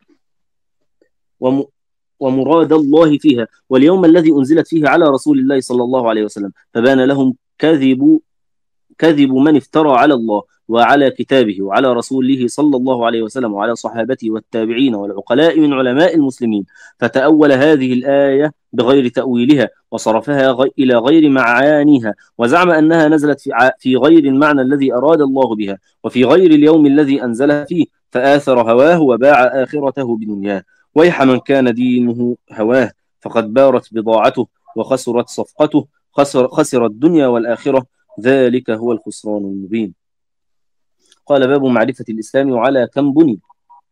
وم ومراد الله فيها واليوم الذي أنزلت فيه على رسول الله صلى الله عليه وسلم. فبان لهم كذب كذب من افترى على الله وعلى كتابه وعلى رسوله صلى الله عليه وسلم وعلى صحابته والتابعين والعقلاء من علماء المسلمين. فتأول هذه الآية بغير تأويلها وصرفها غي إلى غير معانيها وزعم أنها نزلت في, في غير المعنى الذي أراد الله بها وفي غير اليوم الذي أنزلها فيه فآثر هواه وباع آخرته بدنياه. ويح من كان دينه هواه فقد بارت بضاعته وخسرت صفقته خسر, خسر الدنيا والآخرة ذلك هو الخسران المبين. قال باب معرفة الإسلام وعلى كم بني.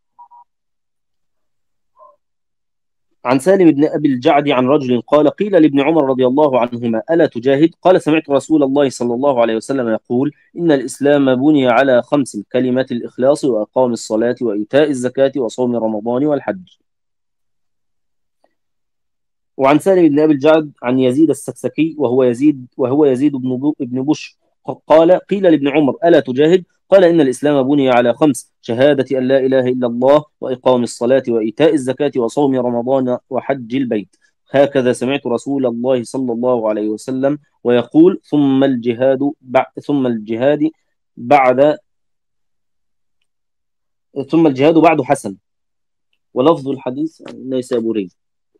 عن سالم بن أبي الجعد عن رجل قال قيل لابن عمر رضي الله عنهما ألا تجاهد؟ قال سمعت رسول الله صلى الله عليه وسلم يقول إن الإسلام بني على خمس كلمة الإخلاص وإقام الصلاة وإيتاء الزكاة وصوم رمضان والحج. وعن سالم بن أبي الجعد عن يزيد السكسكي وهو يزيد وهو يزيد بن ابن بش قال قيل لابن عمر ألا تجاهد؟ قال إن الإسلام بني على خمس شهادة أن لا إله إلا الله وإقام الصلاة وإيتاء الزكاة وصوم رمضان وحج البيت. هكذا سمعت رسول الله صلى الله عليه وسلم ويقول ثم الجهاد بعد ثم الجهاد بعد ثم الجهاد بعد حسن. ولفظ الحديث ليس بريد.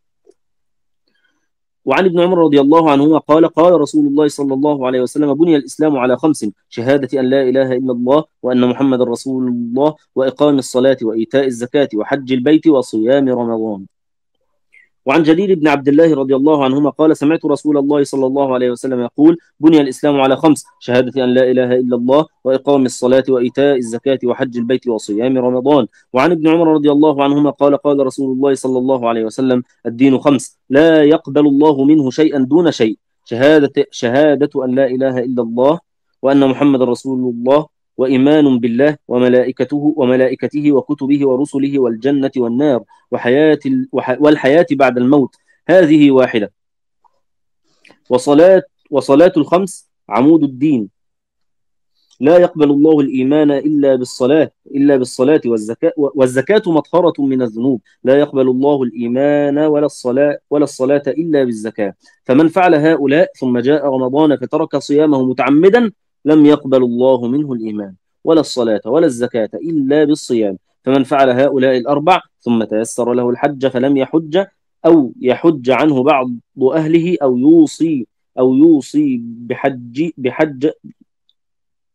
وعن ابن عمر رضي الله عنهما قال قال رسول الله صلى الله عليه وسلم بني الإسلام على خمس شهادة أن لا إله إلا الله وأن محمد رسول الله وإقام الصلاة وإيتاء الزكاة وحج البيت وصيام رمضان. وعن جرير بن عبد الله رضي الله عنهما قال سمعت رسول الله صلى الله عليه وسلم يقول بني الإسلام على خمس شهادة أن لا إله إلا الله وإقام الصلاة وإيتاء الزكاة وحج البيت وصيام رمضان. وعن ابن عمر رضي الله عنهما قال قال رسول الله صلى الله عليه وسلم الدين خمس لا يقبل الله منه شيئا دون شيء شهادة, شهادة أن لا إله إلا الله وأن محمد رسول الله وإيمان بالله وملائكته وملائكته وكتبه ورسله والجنة والنار وحياة والحياة بعد الموت هذه واحدة. وصلاة وصلاة الخمس عمود الدين لا يقبل الله الإيمان إلا بالصلاة إلا بالصلاة والزكاة والزكاة مطهرة من الذنوب لا يقبل الله الإيمان ولا الصلاة ولا الصلاة إلا بالزكاة. فمن فعل هؤلاء ثم جاء رمضان فترك صيامه متعمدا لم يقبل الله منه الإيمان ولا الصلاة ولا الزكاة إلا بالصيام. فمن فعل هؤلاء الأربع ثم تيسر له الحج فلم يحج أو يحج عنه بعض أهله أو يوصي أو يوصي بحج بحج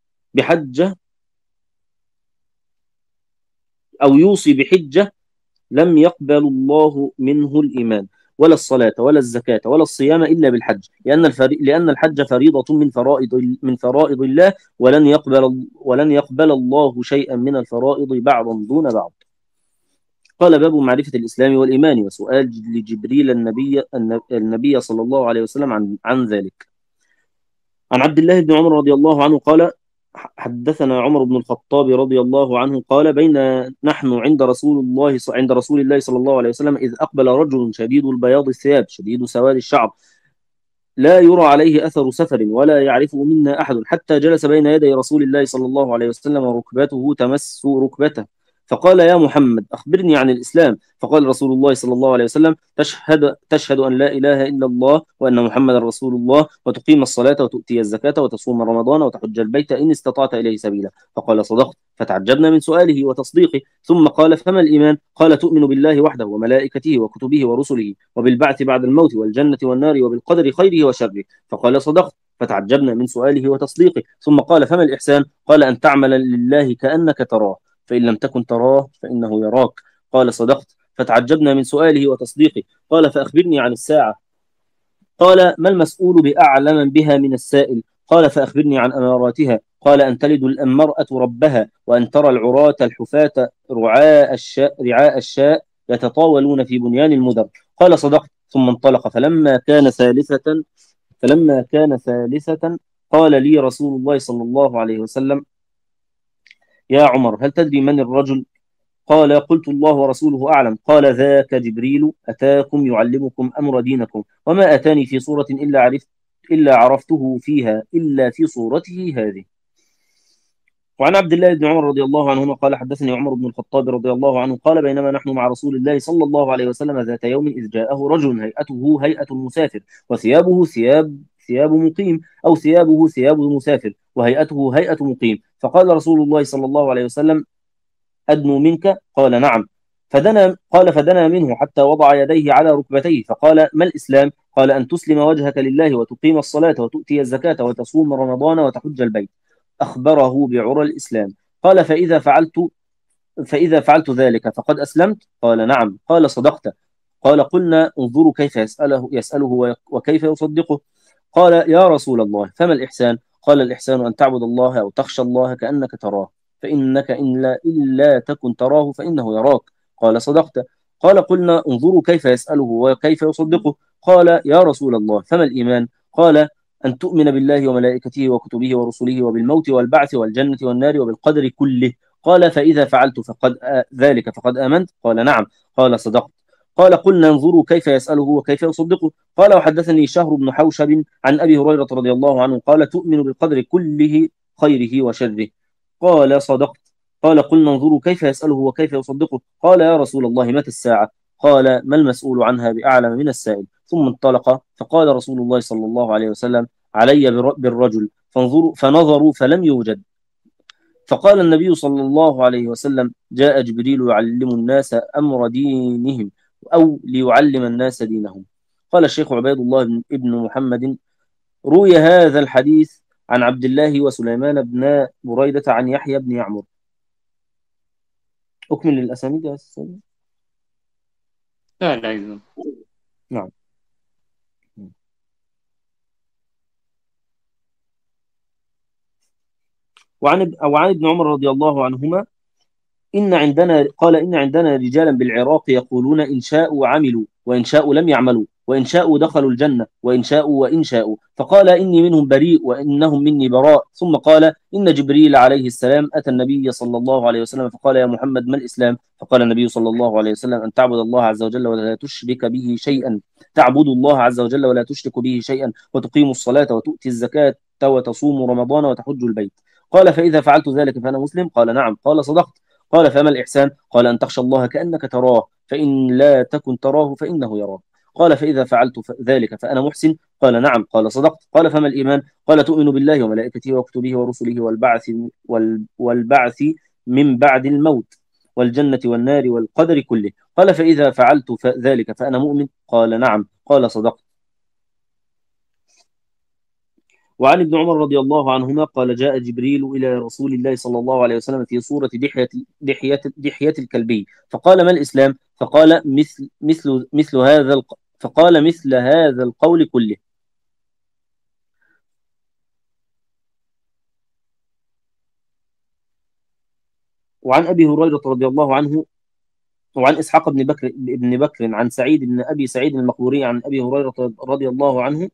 بحجة أو يوصي بحجة لم يقبل الله منه الإيمان ولا الصلاة ولا الزكاة ولا الصيام إلا بالحج، لأن الفري... لأن الحج فريضة من فرائض من فرائض الله، ولن يقبل ولن يقبل الله شيئا من الفرائض بعضا دون بعض. قال: باب معرفة الإسلام والإيمان، وسؤال لجبريل النبي النبي صلى الله عليه وسلم عن عن ذلك. عن عبد الله بن عمر رضي الله عنه قال: حدثنا عمر بن الخطاب رضي الله عنه قال: بين نحن عند رسول الله عند رسول الله صلى الله عليه وسلم إذ أقبل رجل شديد البياض الثياب شديد سواد الشعر لا يرى عليه أثر سفر ولا يعرفه منا أحد، حتى جلس بين يدي رسول الله صلى الله عليه وسلم وركبته تمس ركبته، فقال: يا محمد أخبرني عن الإسلام. فقال رسول الله صلى الله عليه وسلم: تشهد تشهد أن لا إله إلا الله وأن محمدا رسول الله، وتقيم الصلاة وتؤتي الزكاة وتصوم رمضان وتحج البيت إن استطعت إليه سبيلا. فقال: صدقت. فتعجبنا من سؤاله وتصديقه، ثم قال: فما الإيمان؟ قال: تؤمن بالله وحده وملائكته وكتبه ورسله وبالبعث بعد الموت والجنة والنار وبالقدر خيره وشره. فقال: صدقت. فتعجبنا من سؤاله وتصديقه، ثم قال: فما الإحسان؟ قال: أن تعمل لله كأنك تراه، فإن لم تكن تراه فإنه يراك. قال: صدقت. فتعجبنا من سؤاله وتصديقه. قال: فأخبرني عن الساعة. قال: ما المسؤول بأعلم بها من السائل؟ قال: فأخبرني عن أماراتها. قال: أن تلد المرأة ربها، وأن ترى العراة الحفاة رعاء الشاء رعاء الشاء يتطاولون في بنيان المدر. قال: صدقت. ثم انطلق. فلما كان ثالثة فلما كان ثالثة قال لي رسول الله صلى الله عليه وسلم: يا عمر، هل تدري من الرجل؟ قال: قلت: الله ورسوله أعلم. قال: ذاك جبريل أتاكم يعلمكم أمر دينكم، وما أتاني في صورة إلا عرفت إلا عرفته فيها إلا في صورته هذه. وعن عبد الله بن عمر رضي الله عنهما قال: حدثني عمر بن الخطاب رضي الله عنه قال: بينما نحن مع رسول الله صلى الله عليه وسلم ذات يوم إذ جاءه رجل هيئته هيئة المسافر، وثيابه ثياب ثياب مقيم، أو ثيابه ثياب المسافر، وهيئته هيئة مقيم. فقال رسول الله صلى الله عليه وسلم: أدنو منك؟ قال: نعم. فدنا قال: فدنا منه حتى وضع يديه على ركبتيه، فقال: ما الإسلام؟ قال: أن تسلم وجهك لله وتقيم الصلاة وتؤتي الزكاة وتصوم رمضان وتحج البيت. أخبره بعرى الإسلام. قال: فإذا فعلت فإذا فعلت ذلك فقد أسلمت؟ قال: نعم. قال: صدقت. قال: قلنا: انظروا كيف يسأله يسأله وكيف يصدقه. قال: يا رسول الله، فما الإحسان؟ قال: الإحسان أن تعبد الله أو تخشى الله كأنك تراه، فإنك إن لا إلا تكن تراه فإنه يراك. قال: صدقت. قال: قلنا: انظروا كيف يسأله وكيف يصدقه. قال: يا رسول الله، فما الإيمان؟ قال: أن تؤمن بالله وملائكته وكتبه ورسله وبالموت والبعث والجنة والنار وبالقدر كله. قال: فإذا فعلت فقد آ... ذلك فقد آمنت؟ قال: نعم. قال: صدقت. قال: قلنا: انظروا كيف يسأله وكيف يصدقه. قال: وحدثني شهر بن حوشب عن أبي هريرة رضي الله عنه قال: تؤمن بالقدر كله خيره وشره. قال: صدقت. قال: قلنا: انظروا كيف يسأله وكيف يصدقه. قال: يا رسول الله، متى الساعة؟ قال: ما المسؤول عنها بأعلم من السائل. ثم انطلق. فقال رسول الله صلى الله عليه وسلم: علي بالرجل. فانظروا فنظروا فلم يوجد. فقال النبي صلى الله عليه وسلم: جاء جبريل يعلم الناس أمر دينهم، أو ليعلم الناس دينهم. قال الشيخ عبيد الله بن محمد: روي هذا الحديث عن عبد الله وسليمان بن بريدة عن يحيى بن يعمر. أكمل الأسانيد يا أستاذ. لا لا يزن. نعم. وعن أو عن ابن عمر رضي الله عنهما إن عندنا قال: إن عندنا رجالا بالعراق يقولون إن شاءوا عملوا وإن شاءوا لم يعملوا، وإن شاءوا دخلوا الجنة وإن شاءوا وإن شاءوا. فقال: إني منهم بريء وإنهم مني براء. ثم قال: إن جبريل عليه السلام أتى النبي صلى الله عليه وسلم فقال: يا محمد، ما الإسلام؟ فقال النبي صلى الله عليه وسلم: أن تعبد الله عز وجل ولا تشرك به شيئا تعبد الله عز وجل ولا تشرك به شيئا، وتقيم الصلاة وتؤتي الزكاة وتصوم رمضان وتحج البيت. قال: فإذا فعلت ذلك فأنا مسلم؟ قال: نعم. قال: صدقت. قال: فما الإحسان؟ قال: أن تخشى الله كأنك تراه، فإن لا تكن تراه فإنه يراك. قال: فإذا فعلت ذلك فأنا محسن؟ قال: نعم. قال: صدقت. قال: فما الإيمان؟ قال: تؤمن بالله وملائكته وكتبه ورسله والبعث والبعث من بعد الموت والجنة والنار والقدر كله. قال: فإذا فعلت ذلك فأنا مؤمن؟ قال: نعم. قال: صدقت. وعن ابن عمر رضي الله عنهما قال: جاء جبريل إلى رسول الله صلى الله عليه وسلم في صورة دحية دحية دحية الكلبي، فقال: ما الإسلام؟ فقال مثل مثل مثل هذا الق... فقال مثل هذا القول كله. وعن أبي هريرة رضي الله عنه، وعن إسحاق بن بكر بن بكر عن سعيد بن أبي سعيد المقبوري عن أبي هريرة رضي الله عنه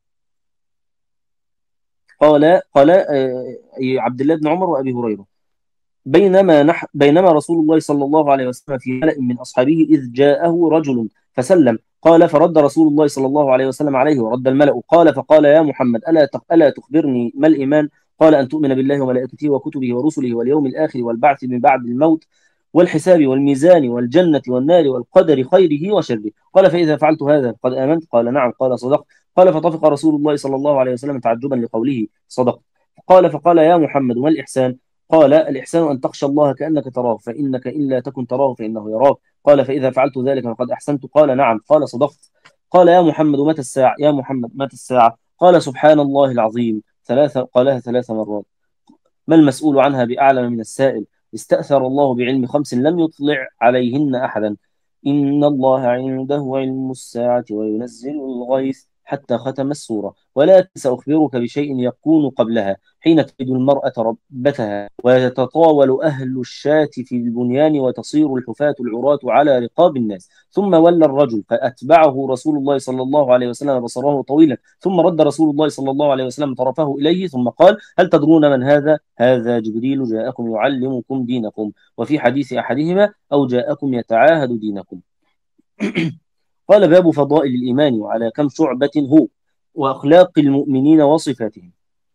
قال قال آه، عبد الله بن عمر وأبي هريرة: بينما نح بينما رسول الله صلى الله عليه وسلم في ملأ من أصحابه إذ جاءه رجل فسلم. قال فرد رسول الله صلى الله عليه وسلم عليه ورد الملأ. قال فقال: يا محمد، ألا تخ- ألا تخبرني ما الإيمان؟ قال: أن تؤمن بالله وملائكته وكتبه ورسله واليوم الآخر والبعث من بعد الموت والحساب والميزان والجنة والنار والقدر خيره وشره. قال: فإذا فعلت هذا فقد آمنت؟ قال: نعم. قال: صدقت. قال: فطفق رسول الله صلى الله عليه وسلم تعجبا لقوله صدقت. قال فقال: يا محمد، ما الإحسان؟ قال: الإحسان أن تخشى الله كأنك تراه، فإنك إن لا تكن تراه فإنه يراك. قال: فإذا فعلت ذلك فقد أحسنت؟ قال: نعم. قال: صدقت. قال: يا محمد متى الساعة؟ يا محمد متى الساعة؟ قال: سبحان الله العظيم ثلاثة قالها ثلاث مرات. ما المسؤول عنها بأعلم من السائل. استأثر الله بعلم خمس لم يطلع عليهن أحدا: إن الله عنده علم الساعة وينزل الغيث، حتى ختم السورة. ولكن سأخبرك بشيء يكون قبلها، حين تجد المرأة ربتها ويتطاول أهل الشاة في البنيان وتصير الحفاة العراة على رقاب الناس. ثم ولى الرجل فأتبعه رسول الله صلى الله عليه وسلم بصره طويلا، ثم رد رسول الله صلى الله عليه وسلم طرفه إليه ثم قال: هل تدرون من هذا؟ هذا جبريل جاءكم يعلمكم دينكم. وفي حديث أحدهما: أو جاءكم يتعاهد دينكم. قال: باب فضائل الإيمان وعلى كم شعبة هو، وأخلاق المؤمنين وصفاتهم.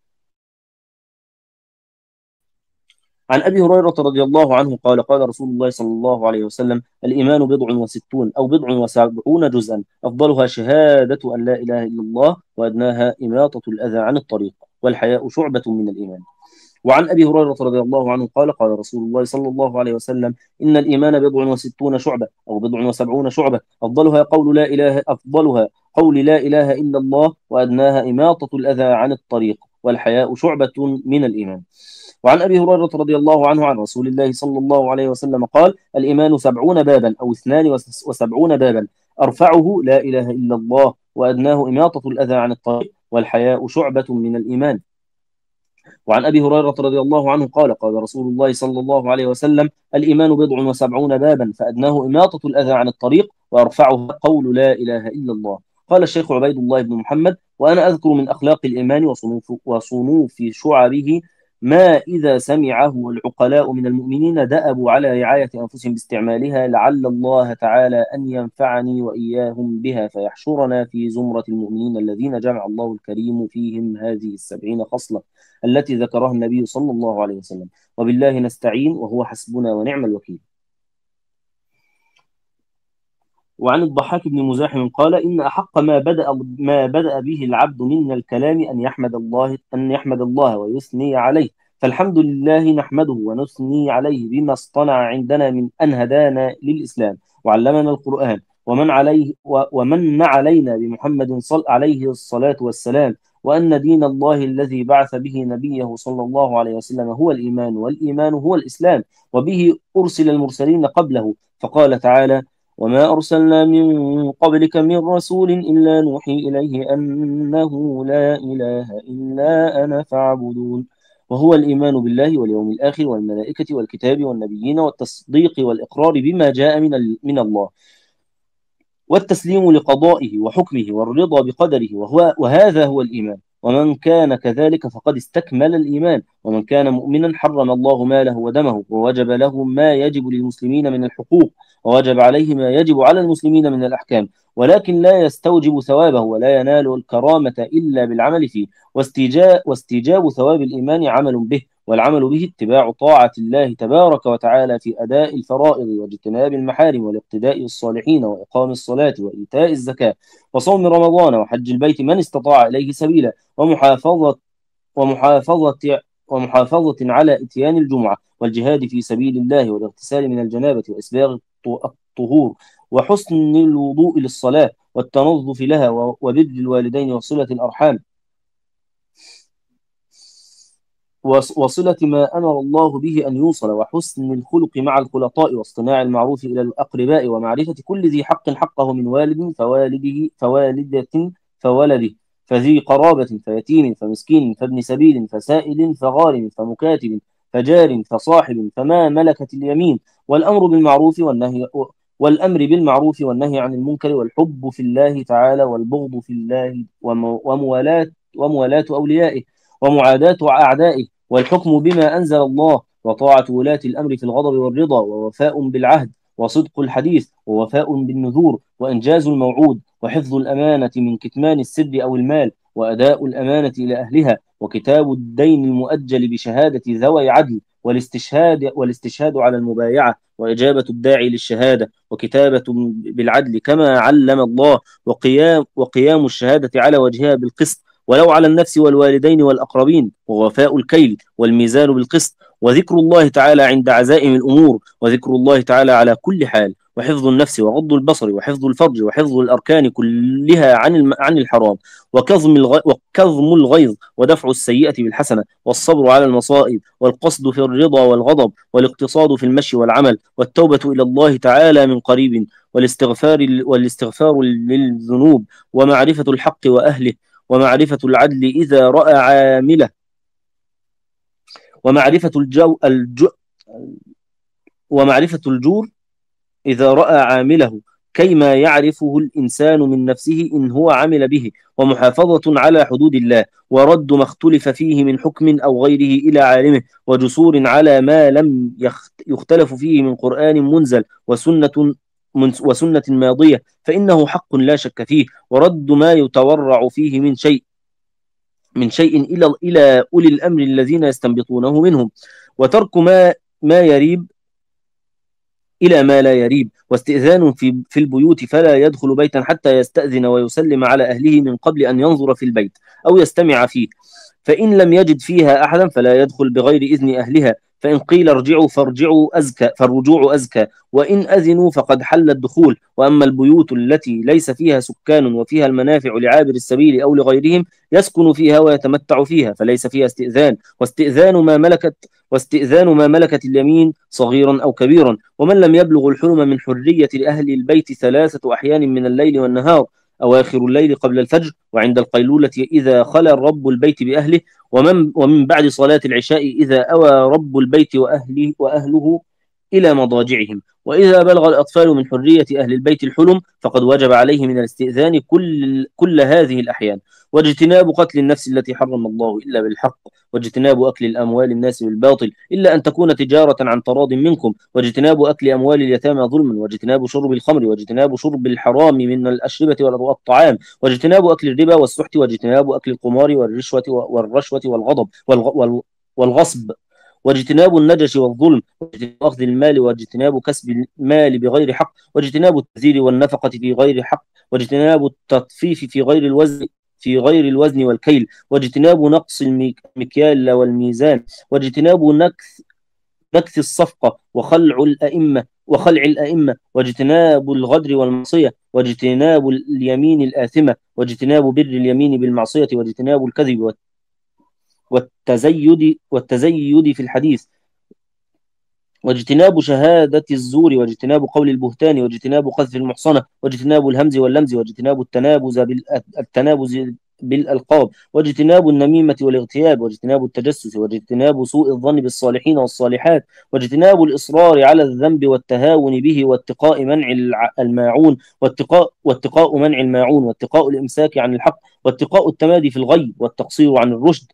عن أبي هريرة رضي الله عنه قال: قال رسول الله صلى الله عليه وسلم: الإيمان بضع وستون أو بضع وسبعون جزءا، أفضلها شهادة أن لا إله إلا الله، وأدناها إماطة الأذى عن الطريق، والحياء شعبة من الإيمان. وعن أبي هريرة رضي الله عنه قال: قال رسول الله صلى الله عليه وسلم: إن الإيمان بضع وستون شعبة أو بضع وسبعون شعبة، أفضلها قول لا إله أفضلها قول لا إله إلا الله، وأدناها إماطة الأذى عن الطريق، والحياء شعبة من الإيمان. وعن أبي هريرة رضي الله عنه عن رسول الله صلى الله عليه وسلم قال: الإيمان سبعون بابا أو اثنان وسبعون بابا، أرفعه لا إله إلا الله، وأدناه إماطة الأذى عن الطريق، والحياء شعبة من الإيمان. وعن أبي هريرة رضي الله عنه قال: قال رسول الله صلى الله عليه وسلم: الإيمان بضع وسبعون بابا، فأدناه إماطة الأذى عن الطريق، وأرفعه قول لا إله إلا الله. قال الشيخ عبيد الله بن محمد: وأنا أذكر من أخلاق الإيمان وصنوف, وصنوف شعبه ما إذا سمعه العقلاء من المؤمنين دأبوا على رعاية أنفسهم باستعمالها، لعل الله تعالى أن ينفعني وإياهم بها، فيحشرنا في زمرة المؤمنين الذين جمع الله الكريم فيهم هذه السبعين خصلة التي ذكرها النبي صلى الله عليه وسلم. وبالله نستعين وهو حسبنا ونعم الوكيل. وعن الضحاك بن مزاحم قال: إن أحق ما بدأ ما بدأ به العبد من الكلام أن يحمد الله أن يحمد الله ويثني عليه. فالحمد لله نحمده ونثني عليه بما اصطنع عندنا من أن هدانا للإسلام وعلمنا القرآن، ومن عليه ومن علينا بمحمد صلى عليه الصلاة والسلام، وأن دين الله الذي بعث به نبيه صلى الله عليه وسلم هو الإيمان، والإيمان هو الإسلام، وبه أرسل المرسلين قبله. فقال تعالى: وما أرسلنا من قبلك من رسول إلا نوحي إليه أنه لا إله إلا أنا فاعبدون. وهو الإيمان بالله واليوم الآخر والملائكة والكتاب والنبيين، والتصديق والإقرار بما جاء من من الله، والتسليم لقضائه وحكمه، والرضا بقدره، وهو وهذا هو الإيمان. ومن كان كذلك فقد استكمل الإيمان. ومن كان مؤمنا حرم الله ماله ودمه، ووجب له ما يجب للمسلمين من الحقوق، ووجب عليه ما يجب على المسلمين من الأحكام، ولكن لا يستوجب ثوابه ولا ينال الكرامة إلا بالعمل فيه. واستيجاب, واستيجاب ثواب الإيمان عمل به، والعمل به اتباع طاعة الله تبارك وتعالى في أداء الفرائض واجتناب المحارم والاقتداء بالصالحين وإقام الصلاة وإيتاء الزكاة وصوم رمضان وحج البيت من استطاع إليه سبيلا، ومحافظة ومحافظة ومحافظة على إتيان الجمعة، والجهاد في سبيل الله، والاغتسال من الجنابة، وإسباغ الطهور، وحسن الوضوء للصلاة، والتنظف لها، وبر الوالدين وصلة الأرحام، وصلة ما أمر الله به أن يوصل، وحسن الخلق مع الخلطاء، واصطناع المعروف إلى الأقرباء، ومعرفة كل ذي حق حقه من والد فوالده فوالدة فولده، فذي قرابة فيتيم فمسكين فابن سبيل فسائل فغارم فمكاتب فجار فصاحب فما ملكت اليمين، والأمر بالمعروف والنهي والأمر بالمعروف والنهي عن المنكر، والحب في الله تعالى والبغض في الله، وموالاة وموالاة أوليائه ومعاداة أعدائه، والحكم بما أنزل الله، وطاعة ولاة الأمر في الغضب والرضا، ووفاء بالعهد، وصدق الحديث، ووفاء بالنذور، وإنجاز الموعود، وحفظ الأمانة من كتمان السر أو المال، وأداء الأمانة إلى أهلها، وكتاب الدين المؤجل بشهادة ذوي عدل، والاستشهاد والاستشهاد على المبايعة، وإجابة الداعي للشهادة، وكتابة بالعدل كما علم الله، وقيام وقيام الشهادة على وجهها بالقسط ولو على النفس والوالدين والأقربين، ووفاء الكيل والميزان بالقسط، وذكر الله تعالى عند عزائم الأمور، وذكر الله تعالى على كل حال، وحفظ النفس وغض البصر وحفظ الفرج وحفظ الأركان كلها عن الم... عن الحرام، وكظم الغ... وكظم الغيظ ودفع السيئة بالحسنة، والصبر على المصائب، والقصد في الرضا والغضب، والاقتصاد في المشي والعمل، والتوبة إلى الله تعالى من قريب، والاستغفار والاستغفار للذنوب، ومعرفة الحق وأهله، ومعرفة العدل إذا رأى عامله، ومعرفة الجو الجو ومعرفة الجور إذا رأى عامله، كيما يعرفه الإنسان من نفسه إن هو عمل به، ومحافظة على حدود الله، ورد ما اختلف فيه من حكم أو غيره إلى عالمه، وجسور على ما لم يختلف فيه من قرآن منزل وسنة وسنة ماضية، فإنه حق لا شك فيه، ورد ما يتورع فيه من شيء من شيء إلى إلى أولي الأمر الذين يستنبطونه منهم، وترك ما ما يريب إلى ما لا يريب، واستئذان في في البيوت فلا يدخل بيتا حتى يستأذن ويسلم على أهله من قبل أن ينظر في البيت أو يستمع فيه، فإن لم يجد فيها أحدا فلا يدخل بغير إذن أهلها، فإن قيل ارجعوا فارجعوا أزكى فالرجوع أزكى، وإن أذنوا فقد حل الدخول. وأما البيوت التي ليس فيها سكان وفيها المنافع لعابر السبيل أو لغيرهم يسكن فيها ويتمتع فيها فليس فيها استئذان، واستئذان ما ملكت واستئذان ما ملكت اليمين صغيرا أو كبيرا. ومن لم يبلغ الحلم من حرية لأهل البيت ثلاثة أحيان من الليل والنهار، أواخر الليل قبل الفجر، وعند القيلولة إذا خلى رب البيت بأهله، ومن, ومن بعد صلاة العشاء إذا أوى رب البيت وأهله, وأهله إلى مضاجعهم. وإذا بلغ الأطفال من حرية أهل البيت الحلم فقد وجب عليه من الاستئذان كل, كل هذه الأحيان، واجتناب قتل النفس التي حرم الله إلا بالحق، واجتناب أكل الأموال الناس بالباطل إلا أن تكون تجارة عن تراض منكم، واجتناب أكل أموال اليتامى ظلما، واجتناب شرب الخمر، واجتناب شرب الحرام من الأشربة والطعام، واجتناب أكل الربا والسحت، واجتناب أكل القمار والرشوة والرشوة والغضب والغصب، واجتناب النجش والظلم، واجتناب أخذ المال، واجتناب كسب المال بغير حق، واجتناب التبذير والنفقة في غير حق، واجتناب التطفيف في غير الوزن في غير الوزن والكيل، واجتناب نقص المكيال والميزان، واجتناب نكث نكث الصفقة وخلع الأئمة وخلع الأئمة، واجتناب الغدر والمعصية، واجتناب اليمين الآثمة، واجتناب بر اليمين بالمعصية، واجتناب الكذب والتزيد والتزيد في الحديث، واجتناب شهادة الزور، واجتناب قول البهتان، واجتناب قذف المحصنة، واجتناب الهمز واللمز، واجتناب التنابز بالتنابز بالألقاب، واجتناب النميمة والاغتياب، واجتناب التجسس، واجتناب سوء الظن بالصالحين والصالحات، واجتناب الإصرار على الذنب والتهاون به، واتقاء منع الماعون واتقاء واتقاء منع الماعون، واتقاء الإمساك عن الحق، واتقاء التمادي في الغي، والتقصير عن الرشد،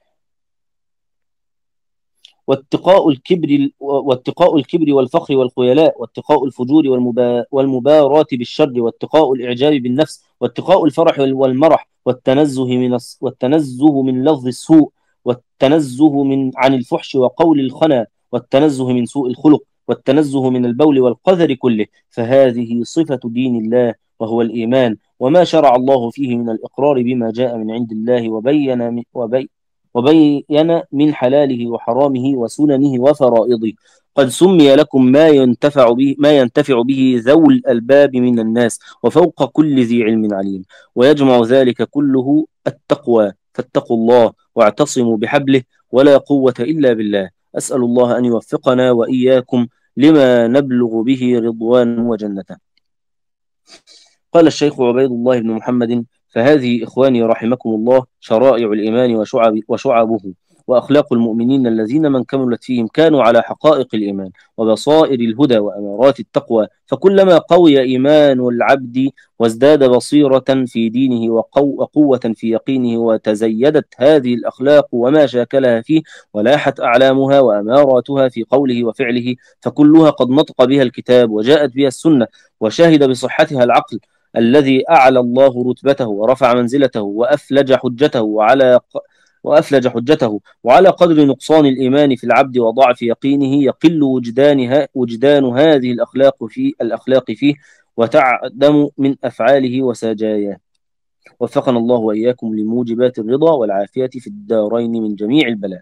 واتقاء الكبر واتقاء الكبر والفخر والخيلاء، واتقاء الفجور والمبا... والمباراة بالشر، واتقاء الإعجاب بالنفس، واتقاء الفرح والمرح، والتنزه من الص... والتنزه من لفظ السوء، والتنزه من عن الفحش وقول الخنا، والتنزه من سوء الخلق، والتنزه من البول والقذر كله، فهذه صفة دين الله وهو الإيمان، وما شرع الله فيه من الإقرار بما جاء من عند الله، وبين وبي وبين من حلاله وحرامه وسننه وفرائضه، قد سمي لكم ما ينتفع به ما ينتفع به ذو الألباب من الناس، وفوق كل ذي علم عليم، ويجمع ذلك كله التقوى، فاتقوا الله واعتصموا بحبله، ولا قوة إلا بالله. أسأل الله أن يوفقنا وإياكم لما نبلغ به رضوان وجنته. قال الشيخ عبيد الله بن محمد: فهذه إخواني رحمكم الله شرائع الإيمان وشعب وشعبه وأخلاق المؤمنين الذين من كملت فيهم كانوا على حقائق الإيمان وبصائر الهدى وأمارات التقوى. فكلما قوي إيمان العبد وازداد بصيرة في دينه وقو وقوة في يقينه وتزيدت هذه الأخلاق وما شاكلها فيه ولاحت أعلامها وأماراتها في قوله وفعله، فكلها قد نطق بها الكتاب وجاءت بها السنة وشهد بصحتها العقل الذي أعلى الله رتبته ورفع منزلته وأفلج حجته وعلى وأفلج حجته وعلى قدر نقصان الإيمان في العبد وضعف يقينه يقل وجدانها وجدان هذه الأخلاق في الأخلاق فيه وتعدم من أفعاله وسجاياه. وفقنا الله وإياكم لموجبات الرضا والعافية في الدارين من جميع البلاء.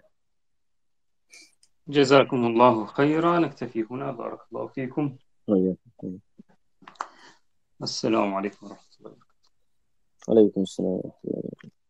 جزاكم الله خيرا. نكتفي هنا. بارك الله فيكم. وإياكم. السلام عليكم ورحمة الله وبركاته. عليكم السلام ورحمة الله وبركاته.